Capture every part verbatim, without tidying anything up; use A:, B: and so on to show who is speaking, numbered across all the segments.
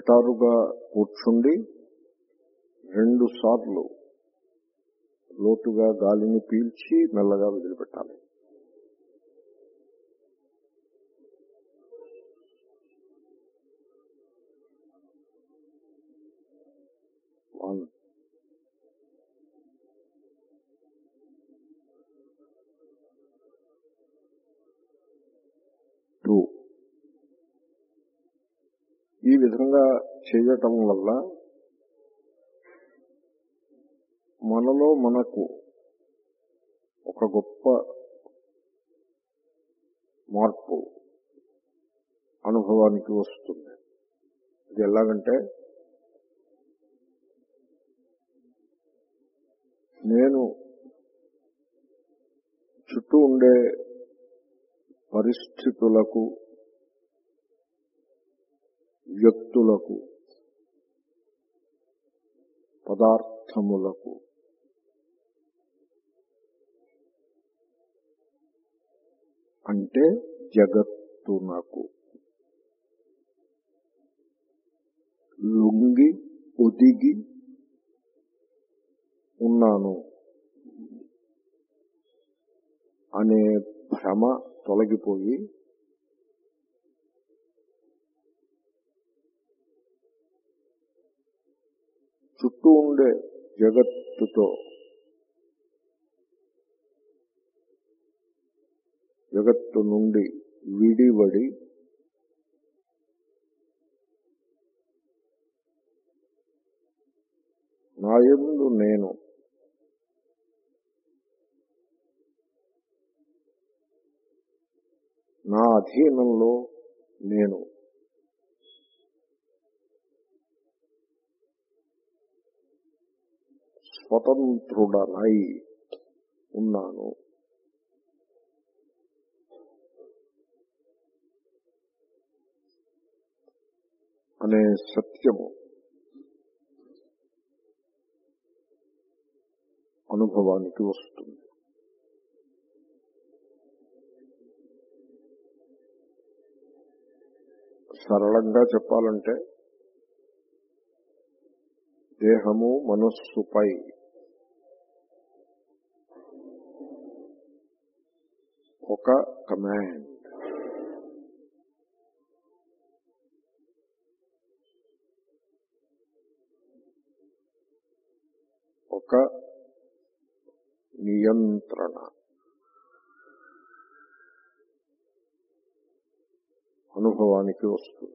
A: నిటారుగా కూర్చుండి రెండు సార్లు లోతుగా గాలిని పీల్చి మెల్లగా వదిలిపెట్టాలి. One, two. ఈ విధంగా చేయటం వల్ల మనలో మనకు ఒక గొప్ప మార్పు అనుభవానికి వస్తుంది. ఇది ఎలాగంటే, నేను చుట్టూ ఉండే పరిస్థితులకు, వ్యక్తులకు, పదార్థములకు అంటే జగత్తునకు లొంగి ఒదిగి ఉన్నాను అనే భ్రమ తొలగిపోయి చుట్టూ ఉండే జగత్తుతో, జగత్తు నుండి విడివడి నాయందు నేను నా అధీనంలో నేను స్వతంత్రుడనై ఉన్నాను అనే సత్యము అనుభవానికి వస్తుంది. సరళంగా చెప్పాలంటే, దేహము మనస్సుపై ఒక కమాండ్, ఒక నియంత్రణ అనుభవానికి వస్తుంది.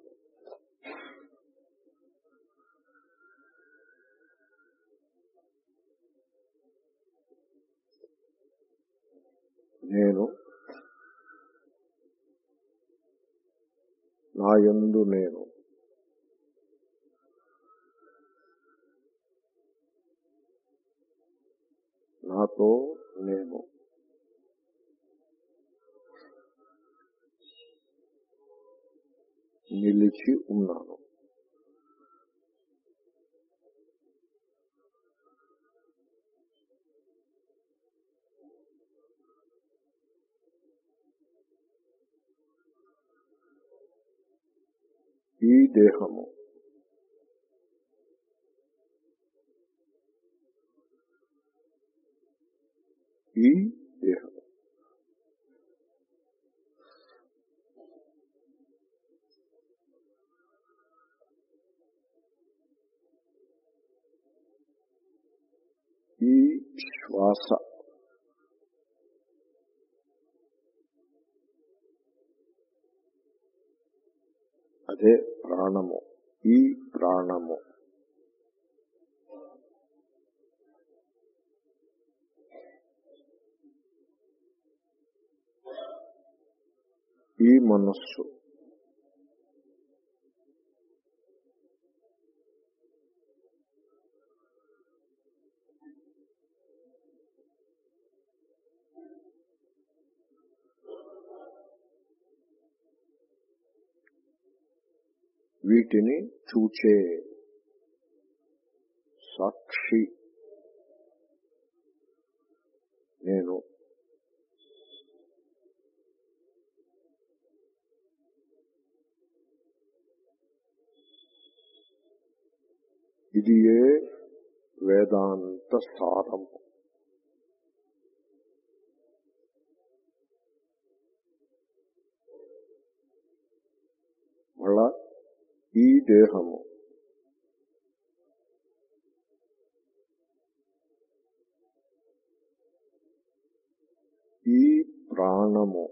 A: నేను నాయందు నేను నాతో నేను నిలిచి ఉన్నాను. ఈ దేహము ఈ దేహము ఈ శ్వాస అదే ప్రాణము, ఈ ప్రాణము ఈ మనస్సు వీటిని చూచే సాక్షి నేను. ఇది ఏ వేదాంత సారము. మళ్ళా ఈ దేహము, ఈ ప్రాణము,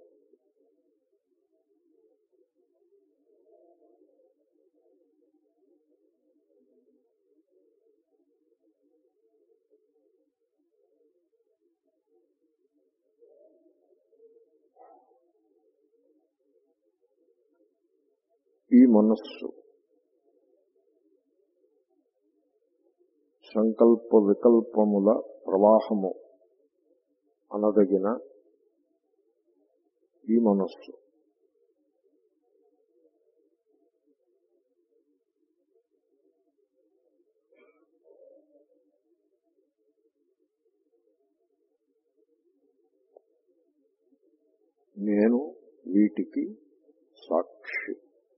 A: ఈ మనస్సు, సంకల్ప వికల్పముల ప్రవాహము అనదగిన ఈ మనస్సు, నేను వీటికి సాక్షి.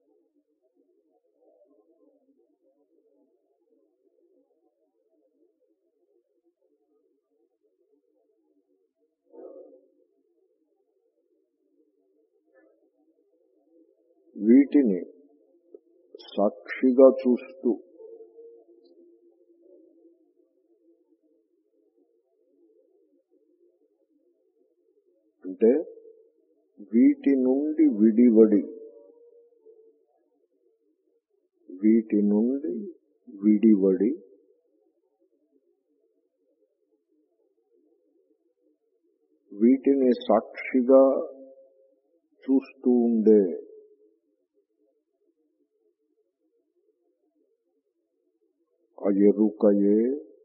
A: వీటిని సాక్షిగా చూస్తూ అంటే వీటి నుండి విడివడి వీటి నుండి విడివడి వీటిని సాక్షిగా చూస్తూ ఉండే ఆ ఎరుకయే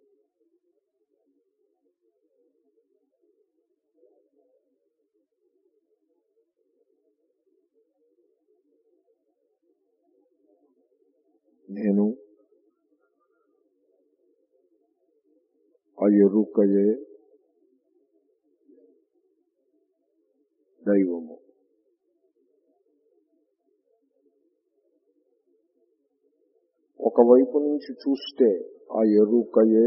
A: నేను, ఆ ఎరుకయే దైవము. ఒకవైపు నుంచి చూస్తే ఆ ఎరుకయే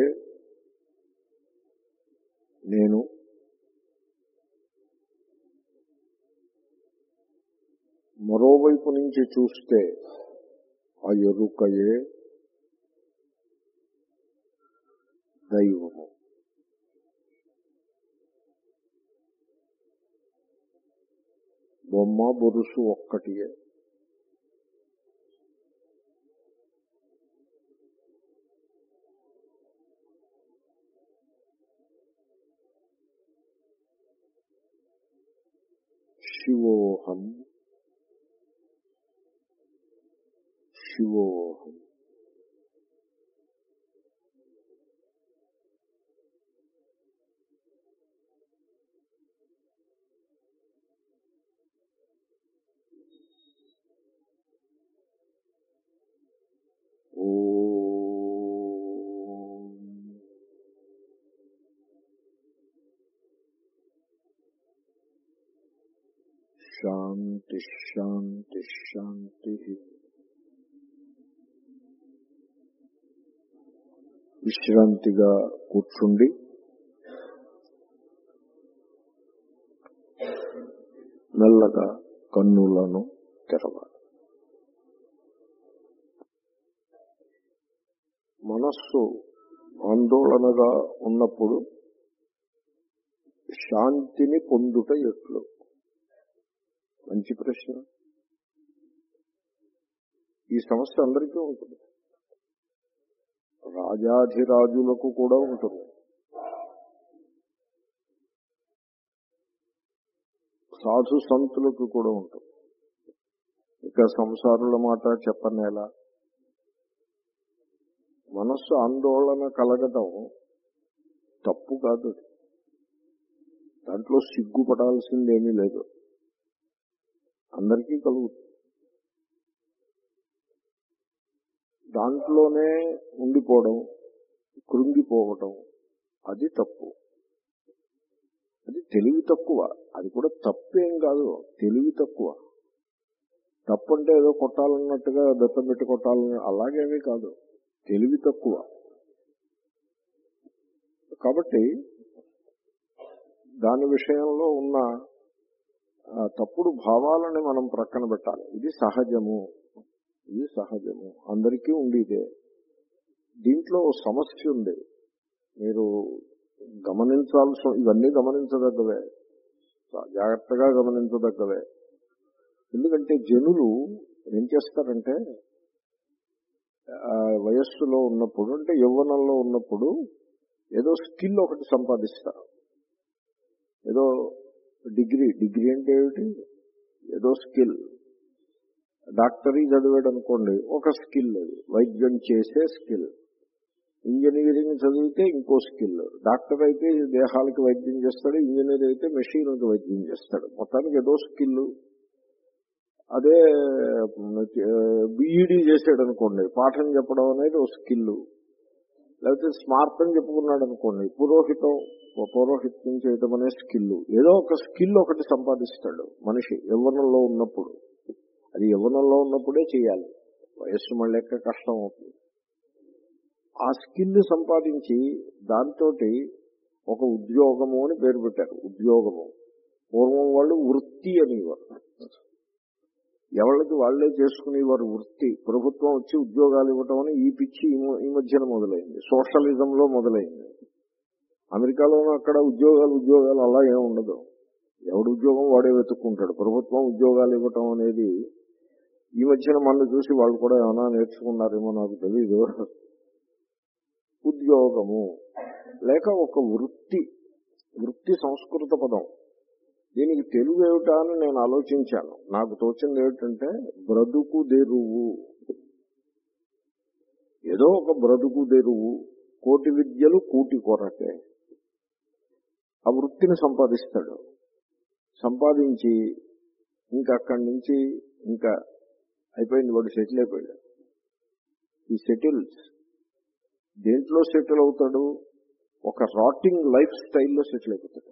A: నేను, మరోవైపు నుంచి చూస్తే ఆ ఎరుకయే దైవము. బొమ్మ బొరుసు ఒక్కటియే. శివోహం శివోహం శాంతి శాంతి శాంతి. విశ్రాంతిగా కూర్చుండి మెల్లగా కన్నులను తెరవాలి. మనస్సు ఆందోళనగా ఉన్నప్పుడు శాంతిని పొందుట ఎట్లు? మంచి ప్రశ్న. ఈ సమస్య అందరికీ ఉంటుంది. రాజాధిరాజులకు కూడా ఉంటుంది. సాధు సంతులకు కూడా ఉంటుంది. ఇక సంసారుల మాట చెప్పనేలా. మనస్సు ఆందోళన కలగటం తప్పు కాదు. దాంట్లో సిగ్గుపడాల్సిందేమీ లేదు. అందరికీ కలుగుతుంది. దాంట్లోనే ఉండిపోవడం, కృంగిపోవటం అది తప్పు. అది తెలివి తక్కువ. అది కూడా తప్పేం కాదు, తెలివి తక్కువ. తప్పు అంటే ఏదో కొట్టాలన్నట్టుగా దత్తం పెట్టి కొట్టాలని అలాగేమీ కాదు. తెలివి తక్కువ. కాబట్టి దాని విషయంలో ఉన్న తప్పుడు భావాలని మనం ప్రక్కన పెట్టాలి. ఇది సహజము, ఇది సహజము, అందరికీ ఉండేదే. దీంట్లో సమస్య ఉంది, మీరు గమనించాల్సి, ఇవన్నీ గమనించదగ్గవే, జాగ్రత్తగా గమనించదగ్గవే. ఎందుకంటే జనులు ఏం చేస్తారంటే వయస్సులో ఉన్నప్పుడు, అంటే యవ్వనంలో ఉన్నప్పుడు ఏదో స్కిల్ ఒకటి సంపాదిస్తారు. ఏదో డిగ్రీ డిగ్రీ అంటే ఏమిటి, ఏదో స్కిల్. డాక్టరీ చదివాడు అనుకోండి, ఒక స్కిల్, అది వైద్యం చేసే స్కిల్. ఇంజనీరింగ్ చదివితే ఇంకో స్కిల్. డాక్టర్ అయితే దేహాలకి వైద్యం చేస్తాడు, ఇంజనీర్ అయితే మెషిన్కి వైద్యం చేస్తాడు. మొత్తానికి ఏదో స్కిల్. అదే బీఈడీ చేసాడు అనుకోండి, పాఠం చెప్పడం అనేది ఒక స్కిల్. లేకపోతే స్మార్తం చెప్పుకున్నాడు అనుకోండి, పురోహితం పౌరోహిత్యం చేయడం అనే స్కిల్. ఏదో ఒక స్కిల్ ఒకటి సంపాదిస్తాడు మనిషి యవ్వనంలో ఉన్నప్పుడు. అది యవ్వనంలో ఉన్నప్పుడే చేయాలి, వయస్సు మళ్ళీ ఎక్క కష్టం అవుతుంది. ఆ స్కిల్ సంపాదించి దాంతో ఒక ఉద్యోగము అని పేరు పెట్టారు. ఉద్యోగము పూర్వం వాళ్ళు వృత్తి అనేవారు, ఎవరికి వాళ్లే చేసుకునేవారు వృత్తి. ప్రభుత్వం వచ్చి ఉద్యోగాలు ఇవ్వటం అని ఈ పిచ్చి ఈ మధ్యన మొదలైంది, సోషలిజంలో మొదలైంది. అమెరికాలోనూ అక్కడ ఉద్యోగాలు ఉద్యోగాలు అలా ఏమి ఉండదు, ఎవడు ఉద్యోగం వాడే వెతుక్కుంటాడు. ప్రభుత్వం ఉద్యోగాలు ఇవ్వటం అనేది ఈ మధ్యన మన చూసి వాళ్ళు కూడా ఏమైనా నేర్చుకున్నారేమో నాకు తెలీదు. ఉద్యోగము లేక ఒక వృత్తి, వృత్తి సంస్కృత పదం. దీనికి తెలుగు ఏమిటా అని నేను ఆలోచించాను. నాకు తోచింది ఏమిటంటే బ్రతుకు తెరువు. ఏదో ఒక బ్రతుకు తెరువు, కోటి విద్యలు కూటి కొరకే. ఆ వృత్తిని సంపాదిస్తాడు. సంపాదించి ఇంకా అక్కడి నుంచి ఇంకా అయిపోయింది, వాడు సెటిల్ అయిపోయాడు. ఈ సెటిల్స్ దేంట్లో సెటిల్ అవుతాడు, ఒక రాటింగ్ లైఫ్ స్టైల్లో సెటిల్ అయిపోతాడు.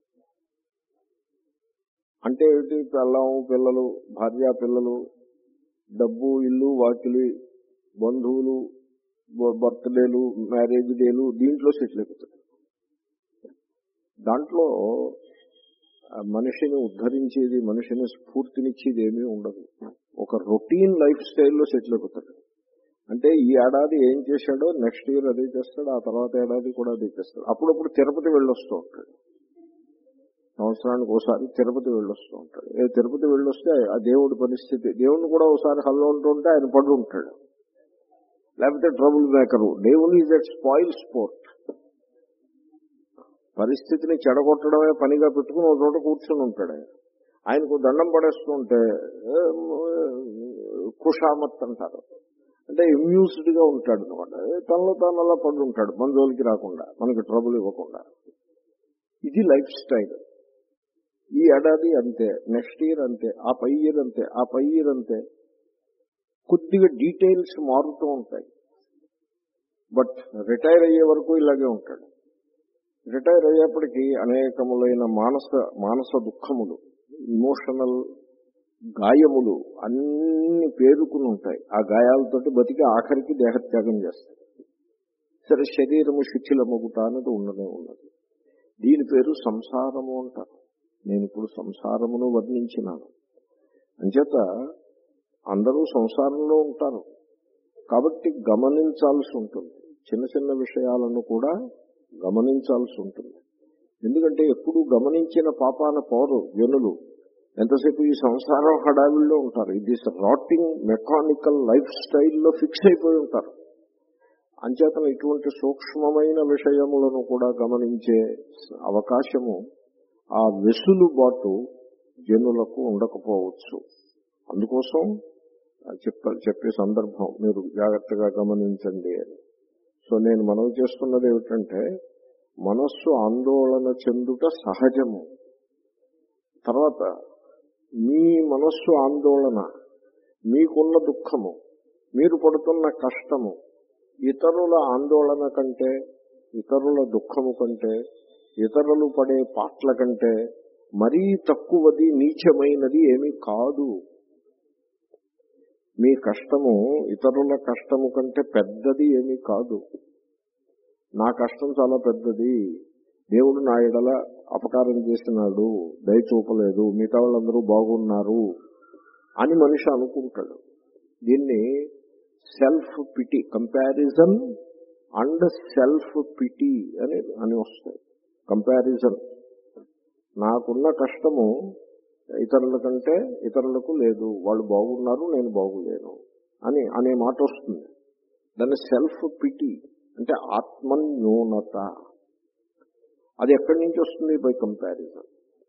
A: అంటే ఏమిటి, పిల్లం పిల్లలు, భార్య పిల్లలు, డబ్బు, ఇల్లు, వాకిలి, బంధువులు, బర్త్డేలు, మ్యారేజ్ డేలు, దీంట్లో సెటిల్ అయిపోతాడు. దాంట్లో మనిషిని ఉద్ధరించేది, మనిషిని స్ఫూర్తినిచ్చేది ఏమీ ఉండదు. ఒక రొటీన్ లైఫ్ స్టైల్లో సెటిల్ అయిపోతాడు. అంటే ఈ ఏడాది ఏం చేశాడో నెక్స్ట్ ఇయర్ అదే చేస్తాడు, ఆ తర్వాత ఏడాది కూడా అదే చేస్తాడు. అప్పుడప్పుడు తిరుపతి వెళ్ళొస్తూ ఉంటాడు, సంవత్సరానికి ఒకసారి తిరుపతి వెళ్ళొస్తూ ఉంటాడు. ఏ తిరుపతి వెళ్ళొస్తే ఆ దేవుడి పరిస్థితి, దేవుడిని కూడా ఒకసారి హల్లో ఉంటూ ఉంటే ఆయన పడు ఉంటాడు. లేకపోతే ట్రబుల్ మేకరు. దేవుని ఈజ్ ఎట్ స్పాయిల్ స్పోర్ట్. పరిస్థితిని చెడగొట్టడమే పనిగా పెట్టుకుని ఒక చోట కూర్చొని ఉంటాడు. ఆయన ఆయనకు దండం పడేస్తూ ఉంటే కుషామత్ అంటారు, అంటే ఇమ్యూస్డ్ గా ఉంటాడు అనమాట. తనలో తాను అలా పడి ఉంటాడు, మన జోలికి రాకుండా, మనకి ట్రబుల్ ఇవ్వకుండా. ఇది లైఫ్ స్టైల్. ఈ ఏడాది అంతే, నెక్స్ట్ ఇయర్ అంతే, ఆ పై ఇయర్ అంతే, ఆ పై ఇయర్ అంతే. కొద్దిగా డీటెయిల్స్ మారుతూ ఉంటాయి, బట్ రిటైర్ అయ్యే వరకు ఇలాగే ఉంటాడు. రిటైర్ అయ్యేప్పటికీ అనేకములైన మానస మానస దుఃఖములు, ఇమోషనల్ గాయములు అన్ని పేరుకుని ఉంటాయి. ఆ గాయాలతోటి బతికి ఆఖరికి దేహత్యాగం చేస్తాడు. సరే, శరీరము శిథిలమగుట అనేది ఉండనే ఉన్నది. దీని పేరు సంసారము అంటారు. నేను ఇప్పుడు సంసారమును వర్ణించినాను. అంచేత అందరూ సంసారంలో ఉంటారు కాబట్టి గమనించాల్సి ఉంటుంది. చిన్న చిన్న విషయాలను కూడా గమనించాల్సి ఉంటుంది. ఎందుకంటే ఎప్పుడు గమనించిన పాపాన పోరు జనులు. ఎంతసేపు ఈ సంసారం హడావిల్లో ఉంటారు. ఇది రాటింగ్ మెకానికల్ లైఫ్ స్టైల్లో ఫిక్స్ అయిపోయి ఉంటారు. అంచేతను ఇటువంటి సూక్ష్మమైన విషయములను కూడా గమనించే అవకాశము, ఆ వెసులుబాటు జనులకు ఉండకపోవచ్చు. అందుకోసం చెప్ప చెప్పే సందర్భం మీరు జాగ్రత్తగా గమనించండి అని. సో నేను మనవి చేస్తున్నది ఏమిటంటే, మనస్సు ఆందోళన చెందుట సహజము. తర్వాత మీ మనస్సు ఆందోళన, మీకున్న దుఃఖము, మీరు పడుతున్న కష్టము ఇతరుల ఆందోళన కంటే, ఇతరుల దుఃఖము కంటే, ఇతరులు పడే పాట్ల కంటే మరీ తక్కువది, నీచమైనది ఏమీ కాదు. మీ కష్టము ఇతరుల కష్టము కంటే పెద్దది ఏమీ కాదు. నా కష్టం చాలా పెద్దది, దేవుడు నా ఎడల అపకారం చేసినాడు, దయ చూపలేదు, మిగతా వాళ్ళందరూ బాగున్నారు అని మనిషి అనుకుంటాడు. దీన్ని self pity, comparison and self pity అని అని వస్తాయి. కంపారిజన్, నాకున్న కష్టము ఇతరుల కంటే ఇతరులకు లేదు, వాళ్ళు బాగున్నారు నేను బాగులేను అని అనే మాట వస్తుంది. దాన్ని సెల్ఫ్ పిటి అంటే ఆత్మన్యూనత. అది ఎక్కడి నుంచి వస్తుంది? By comparison.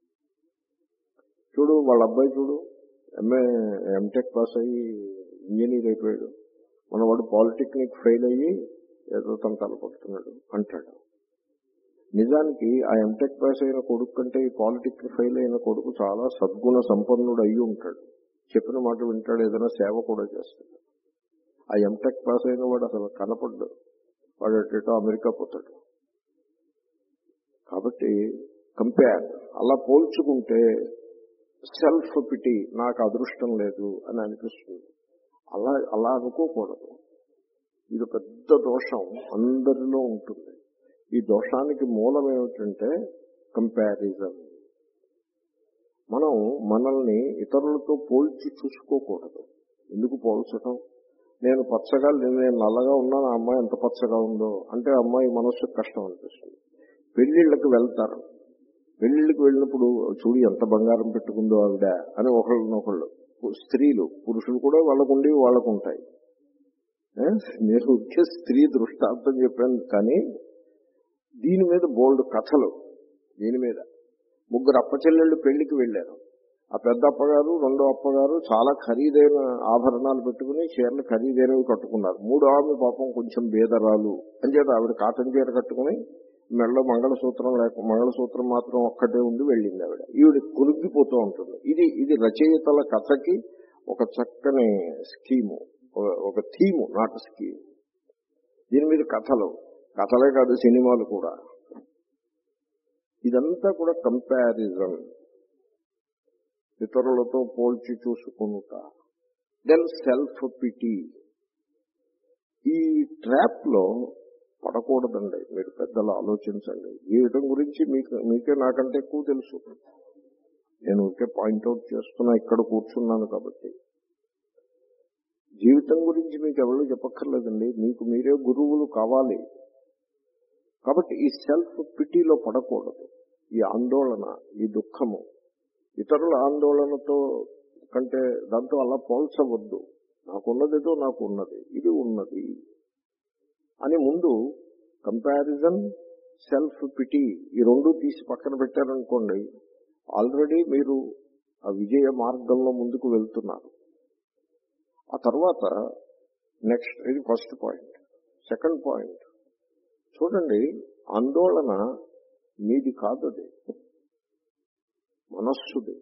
A: చూడు వాళ్ళ అబ్బాయి చూడు ఎంఏ ఎంటెక్ పాస్ అయ్యి ఇంజనీర్ అయిపోయాడు, మన వాడు పాలిటెక్నిక్ ఫెయిల్ అయ్యి ఏదో తన తలపడుతున్నాడు అంటాడు. నిజానికి ఆ ఎంటెక్ పాస్ అయిన కొడుకు కంటే ఈ పాలిటెక్నిక్ ఫెయిల్ అయిన కొడుకు చాలా సద్గుణ సంపన్నుడు అయ్యి ఉంటాడు, చెప్పిన మాట వింటాడు, ఏదైనా సేవ కూడా చేస్తాడు. ఆ ఎంటెక్ పాస్ అయిన వాడు అసలు కనపడ్డు, వాడు అటేటో అమెరికా పోతాడు. కాబట్టి కంపేర్, అలా పోల్చుకుంటే సెల్ఫ్ పిటి, నాకు అదృష్టం లేదు అని అనిపిస్తుంది. అలా అలా అనుకోకూడదు. ఇది పెద్ద దోషం అందరిలో ఉంటుంది. ఈ దోషానికి మూలం ఏమిటంటే కంపారిజన్. మనం మనల్ని ఇతరులతో పోల్చి చూసుకోకూడదు. ఎందుకు పోల్చటం? నేను పచ్చగా నేను నల్లగా ఉన్నాను, ఆ అమ్మాయి ఎంత పచ్చగా ఉందో అంటే అమ్మాయి మనస్సుకు కష్టం అనిపిస్తుంది. పెళ్లిళ్ళకి వెళ్తారు, పెళ్లిళ్ళకి వెళ్ళినప్పుడు చూడు ఎంత బంగారం పెట్టుకుందో ఆవిడ అని ఒకళ్ళనొకళ్ళు, స్త్రీలు పురుషులు కూడా వాళ్ళకుండి వాళ్ళకు ఉంటాయి. నేను వచ్చే స్త్రీ దృష్టాంతం చెప్పాను, కానీ దీని మీద బోల్డ్ కథలు. దీని మీద ముగ్గురు అప్పచెల్లెళ్ళు పెళ్లికి వెళ్ళారు. ఆ పెద్ద అప్పగారు రెండో అప్పగారు చాలా ఖరీదైన ఆభరణాలు పెట్టుకుని చీరలు ఖరీదైనవి కట్టుకున్నారు. మూడో ఆమె పాపం కొంచెం బేదరాలు అని చేత ఆవిడ కాటన్ చీర కట్టుకుని మెడలో మంగళసూత్రం లేక మంగళసూత్రం మాత్రం ఒక్కటే ఉండి వెళ్ళింది ఆవిడ. ఈవిడ కొనుక్కిపోతూ ఉంటుంది. ఇది ఇది రచయితల కథకి ఒక చక్కని స్కీము, ఒక థీము, నాట్ స్కీమ్. దీని మీద కథలు, కథలే కాదు సినిమాలు కూడా. ఇదంతా కూడా కంపారిజన్, ఇతరులతో పోల్చి చూసుకుంట. Then self pity. ఈ ట్రాప్ లో పడకూడదండి. మీరు పెద్దలు ఆలోచించండి. జీవితం గురించి మీకు మీకే నాకంటే ఎక్కువ తెలుసు. నేను ఊరికే పాయింట్అవుట్ చేస్తున్నా, ఇక్కడ కూర్చున్నాను కాబట్టి. జీవితం గురించి మీకు ఎవరు చెప్పక్కర్లేదండి, మీకు మీరే గురువులు కావాలి. కాబట్టి ఈ సెల్ఫ్ పిటిలో పడకూడదు. ఈ ఆందోళన, ఈ దుఃఖము ఇతరుల ఆందోళనతో కంటే దాంతో అలా పోల్చవద్దు. నాకున్నదితో నాకు ఉన్నది, ఇది ఉన్నది అని ముందు కంపారిజన్, సెల్ఫ్ పిటి ఈ రెండు తీసి పక్కన పెట్టారనుకోండి, ఆల్రెడీ మీరు ఆ విజయ మార్గంలో ముందుకు వెళ్తున్నారు. ఆ తర్వాత నెక్స్ట్, ఇది ఫస్ట్ పాయింట్. సెకండ్ పాయింట్ చూడండి, ఆందోళన మీది కాదు, అది మనస్సుది.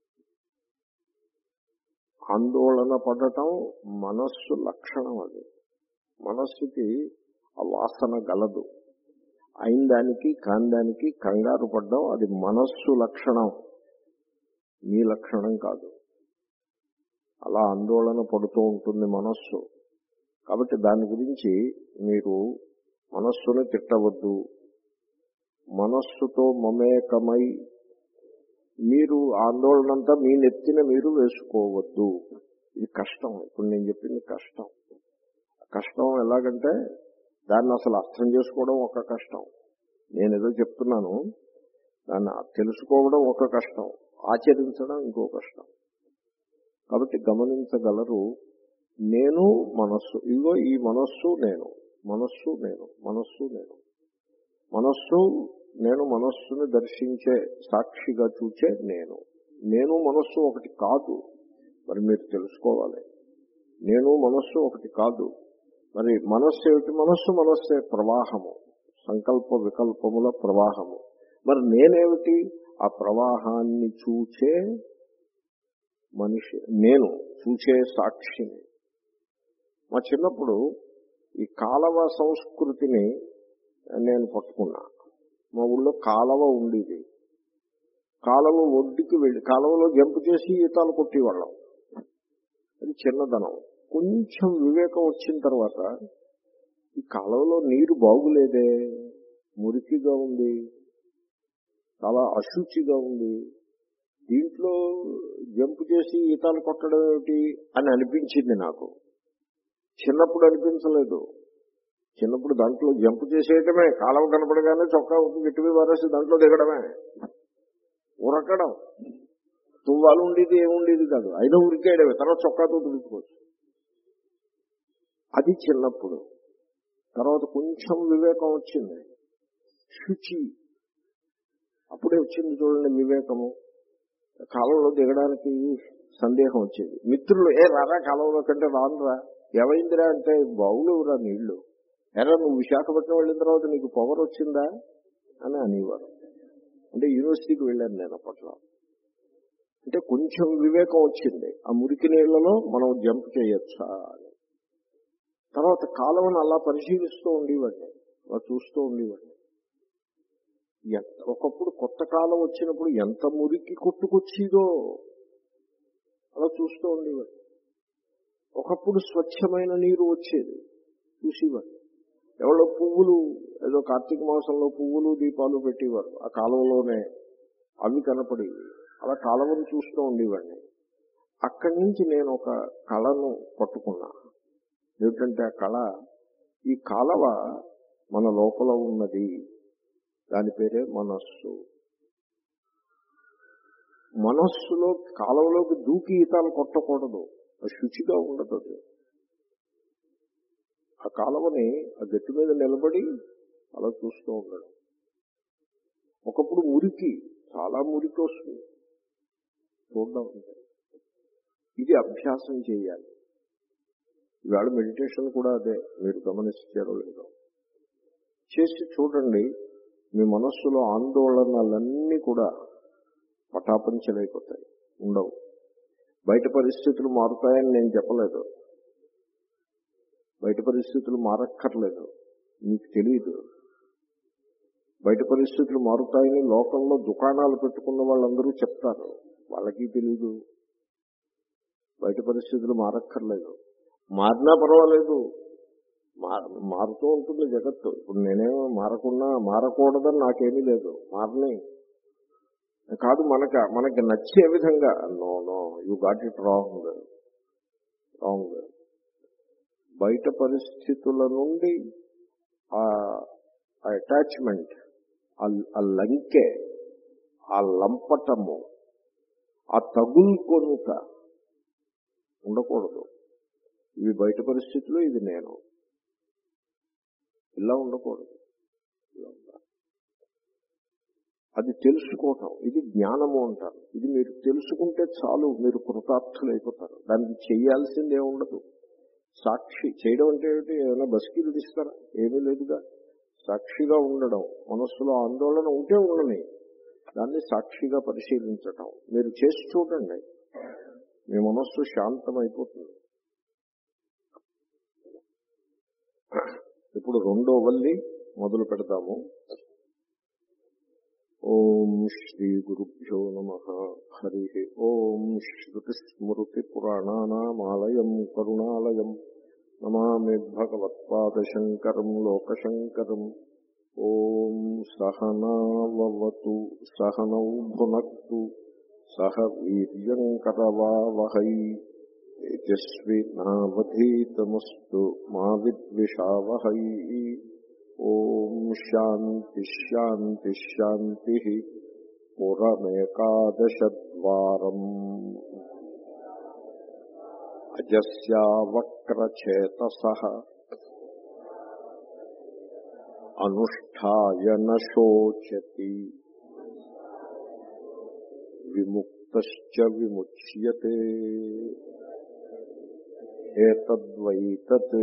A: ఆందోళన పడటం మనస్సు లక్షణం. అది మనస్సుకి ఆ వాసన గలదు. అయిన దానికి కాని దానికి కంగారు పడ్డం అది మనస్సు లక్షణం, మీ లక్షణం కాదు. అలా ఆందోళన పడుతూ ఉంటుంది మనస్సు. కాబట్టి దాని గురించి మీరు మనస్సును తిట్టవద్దు. మనస్సుతో మమేకమై మీరు ఆందోళనంతా మీ నెత్తిన మీరు వేసుకోవద్దు. ఇది కష్టం. ఇప్పుడు నేను చెప్పింది కష్టం. కష్టం ఎలాగంటే దాన్ని అసలు అర్థం చేసుకోవడం ఒక కష్టం. నేను ఏదో చెప్తున్నాను, దాన్ని తెలుసుకోవడం ఒక కష్టం, ఆచరించడం ఇంకో కష్టం. కాబట్టి గమనించగలరు, నేను మనస్సు, ఇదిగో ఈ మనస్సు నేను, మనస్సు నేను, మనస్సు నేను, మనస్సు నేను, మనస్సుని దర్శించే సాక్షిగా చూచే నేను. నేను మనస్సు ఒకటి కాదు, మరి మీరు తెలుసుకోవాలి. నేను మనస్సు ఒకటి కాదు. మరి మనస్సు ఏమిటి? మనస్సు మనస్సే ప్రవాహము, సంకల్ప వికల్పముల ప్రవాహము. మరి నేనేమిటి? ఆ ప్రవాహాన్ని చూచే మనిషి, నేను చూచే సాక్షిని. మా చిన్నప్పుడు ఈ కాలవ సంస్కృతిని నేను పట్టుకున్నా. మా ఊళ్ళో కాలవ ఉండేది. కాలవ ఒడ్డుకి వెళ్ళి కాలవలో జంపు చేసి ఈతాలు కొట్టేవాళ్ళం. అది చిన్నదనం. కొంచెం వివేకం వచ్చిన తర్వాత ఈ కాలువలో నీరు బాగులేదే, మురికిగా ఉంది, చాలా అశుచిగా ఉంది, దీంట్లో జంప్ చేసి ఈతలు కొట్టడం ఏమిటి అని అనిపించింది నాకు. చిన్నప్పుడు అనిపించలేదు. చిన్నప్పుడు దాంట్లో జంప్ చేసేయటమే, కాలువ కనపడగానే చొక్కా గిట్టువి వారేసి దాంట్లో దిగడమే, ఉరకడం. తువ్వాలు ఉండేది ఏముండేది కాదు, అయినా ఉరికేయడమే, తర్వాత చొక్కాతో తుడుచుకోవచ్చు. అది చిన్నప్పుడు. తర్వాత కొంచెం వివేకం వచ్చింది, శుచి అప్పుడే వచ్చింది చూడండి వివేకము. కాలంలో దిగడానికి సందేహం వచ్చేది. మిత్రులు ఏ రారా కాలంలో కంటే రానురా, ఏమైందిరా అంటే బావులేవురా నీళ్లు, ఎరా నువ్వు విశాఖపట్నం వెళ్ళిన తర్వాత నీకు పొగరు వచ్చిందా అని అనేవారు. అంటే యూనివర్సిటీకి వెళ్ళాను నేను అప్పట్లో. అంటే కొంచెం వివేకం వచ్చింది, ఆ మురికి నీళ్లలో మనం జంప్ చేయొచ్చా అని. తర్వాత కాలువను అలా పరిశీలిస్తూ ఉండేవాడిని, అలా చూస్తూ ఉండేవాడిని. ఒకప్పుడు కొత్త కాలం వచ్చినప్పుడు ఎంత మురికి కొట్టుకొచ్చేదో అలా చూస్తూ ఉండేవాడిని. ఒకప్పుడు స్వచ్ఛమైన నీరు వచ్చేది చూసేవాడిని. ఎవరో పువ్వులు, ఏదో కార్తీక మాసంలో పువ్వులు దీపాలు పెట్టేవారు ఆ కాలువలోనే, అవి కనపడి అలా కాలువను చూస్తూ ఉండేవాడిని. అక్కడి నుంచి నేను ఒక కళను పట్టుకున్నా. ఏమిటంటే ఆ కళ, ఈ కాలువ మన లోపల ఉన్నది, దాని పేరే మనస్సు. మనస్సులో కాలువలోకి దూకి ఈతాలు కొట్టకూడదు, శుచిగా ఉండదు. అది ఆ కాలువని ఆ గట్టి మీద నిలబడి అలా చూస్తూ ఉండడం. ఒకప్పుడు మురికి, చాలా మురికి వస్తుంది చూడడం. ఇది అభ్యాసం చేయాలి. ఇవాళ మెడిటేషన్ కూడా అదే, మీరు గమనించారో లేదో. చేసి చూడండి, మీ మనస్సులో ఆందోళనలన్నీ కూడా పటాపంచలైపోతాయి, ఉండవు. బయట పరిస్థితులు మారుతాయని నేను చెప్పలేదు, బయట పరిస్థితులు మారక్కర్లేదు, మీకు తెలియదు. బయట పరిస్థితులు మారుతాయని లోకంలో దుకాణాలు పెట్టుకున్న వాళ్ళందరూ చెప్తారు, వాళ్ళకి తెలియదు. బయట పరిస్థితులు మారక్కర్లేదు, మారినా పర్వాలేదు, మారుతూ ఉంటుంది జగత్తు. ఇప్పుడు నేనేమో మారకుండా మారకూడదని నాకేమీ లేదు, మారని కాదు, మనక మనకి నచ్చే విధంగా. No no you got it wrong wrong బయట పరిస్థితుల నుండి ఆ అటాచ్మెంట్, ఆ లంకె, ఆ లంపటము, ఆ తగులుకొనుక ఉండకూడదు. ఇవి బయట పరిస్థితులు, ఇది నేను, ఇలా ఉండకూడదు. అది తెలుసుకోవటం, ఇది జ్ఞానము అంటారు. ఇది మీరు తెలుసుకుంటే చాలు, మీరు కృతార్థులైపోతారు. దానికి చేయాల్సిందే ఉండదు. సాక్షి చేయడం అంటే ఏమిటి? ఏమైనా బస్కీలు తీస్తారా? ఏమీ లేదుగా. సాక్షిగా ఉండడం, మనస్సులో ఆందోళన ఉంటే ఉండని, దాన్ని సాక్షిగా పరిశీలించటం మీరు చేసి చూడండి, మీ మనస్సు శాంతమైపోతుంది. ఇప్పుడు రెండో వల్లి మొదలు పెడతాము. ఓం శ్రీ గురుభ్యో నమః. హరి ఓం. శ్రుతి స్మృతి పురాణానామాలయం కరుణాలయం నమామి భగవత్పాదశంకరం లోకశంకరం. ఓం సహనావతు సహనౌ భునక్తు సహ వీర్యం కరవావహై తేజస్వి నావధీతమస్తు మా విద్విషావహై. ఓం శాంతి శాంతి శాంతి. పురమేకాదశద్వారం అజస్యావక్రచేతసః అనుష్ఠాయ న శోచతి విముక్తశ్చ విముచ్యతే. ఏతద్వైతత్.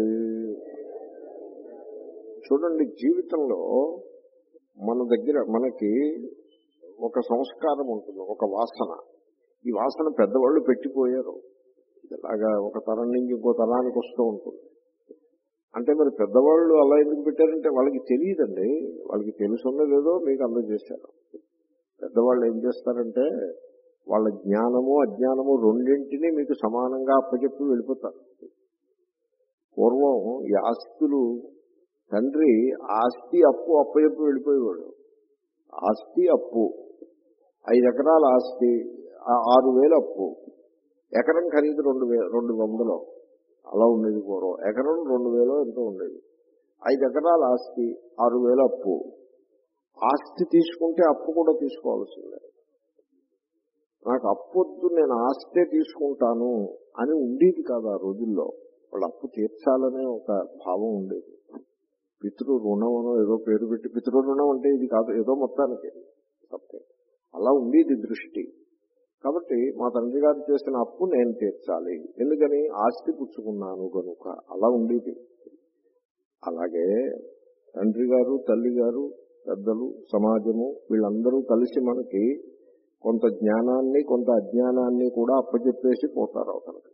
A: చూడండి, జీవితంలో మన దగ్గర మనకి ఒక సంస్కారం ఉంటుంది, ఒక వాసన. ఈ వాసన పెద్దవాళ్ళు పెట్టిపోయారు, ఇలాగా ఒక తరం నుంచి ఇంకో తరానికి వస్తూ ఉంటుంది. అంటే మరి పెద్దవాళ్ళు అలా ఎందుకు పెట్టారంటే వాళ్ళకి తెలియదండి, వాళ్ళకి తెలుసున్నదేదో మీకు అందజేశారు. పెద్దవాళ్ళు ఏం చేస్తారంటే వాళ్ళ జ్ఞానము అజ్ఞానము రెండింటినీ మీకు సమానంగా అప్పచెప్పి వెళ్ళిపోతారు. పూర్వం ఈ ఆస్తులు తండ్రి ఆస్తి అప్పు అప్పచెప్పి వెళ్ళిపోయేవాడు. ఆస్తి అప్పు, ఐదు ఎకరాల ఆస్తి, ఆరు వేలు అప్పు, ఎకరం ఖరీదు రెండు వే రెండు వందలు అలా ఉండేది పూర్వం. ఎకరం రెండు వేలు ఎంతో ఉండేది. ఐదు ఎకరాల ఆస్తి, ఆరు వేలు అప్పు. ఆస్తి తీసుకుంటే అప్పు కూడా తీసుకోవాల్సిందే. నాకు అప్పొద్దు, నేను ఆస్తే తీసుకుంటాను అని ఉండేది కాదు ఆ రోజుల్లో. వాళ్ళు అప్పు తీర్చాలనే ఒక భావం ఉండేది. పితృ రుణం ఏదో పేరు పెట్టి, పితృ రుణం అంటే ఇది కాదు, ఏదో మొత్తానికి తప్పే అలా ఉండేది దృష్టి. కాబట్టి మా తండ్రి గారు చేసిన అప్పు నేను తీర్చాలి, ఎందుకని ఆస్తి పుచ్చుకున్నాను కనుక అలా ఉండేది. అలాగే తండ్రి గారు, తల్లి గారు, పెద్దలు, సమాజము వీళ్ళందరూ కలిసి మనకి కొంత జ్ఞానాన్ని కొంత అజ్ఞానాన్ని కూడా అప్పచెప్పేసి పోతారు అవతలకి.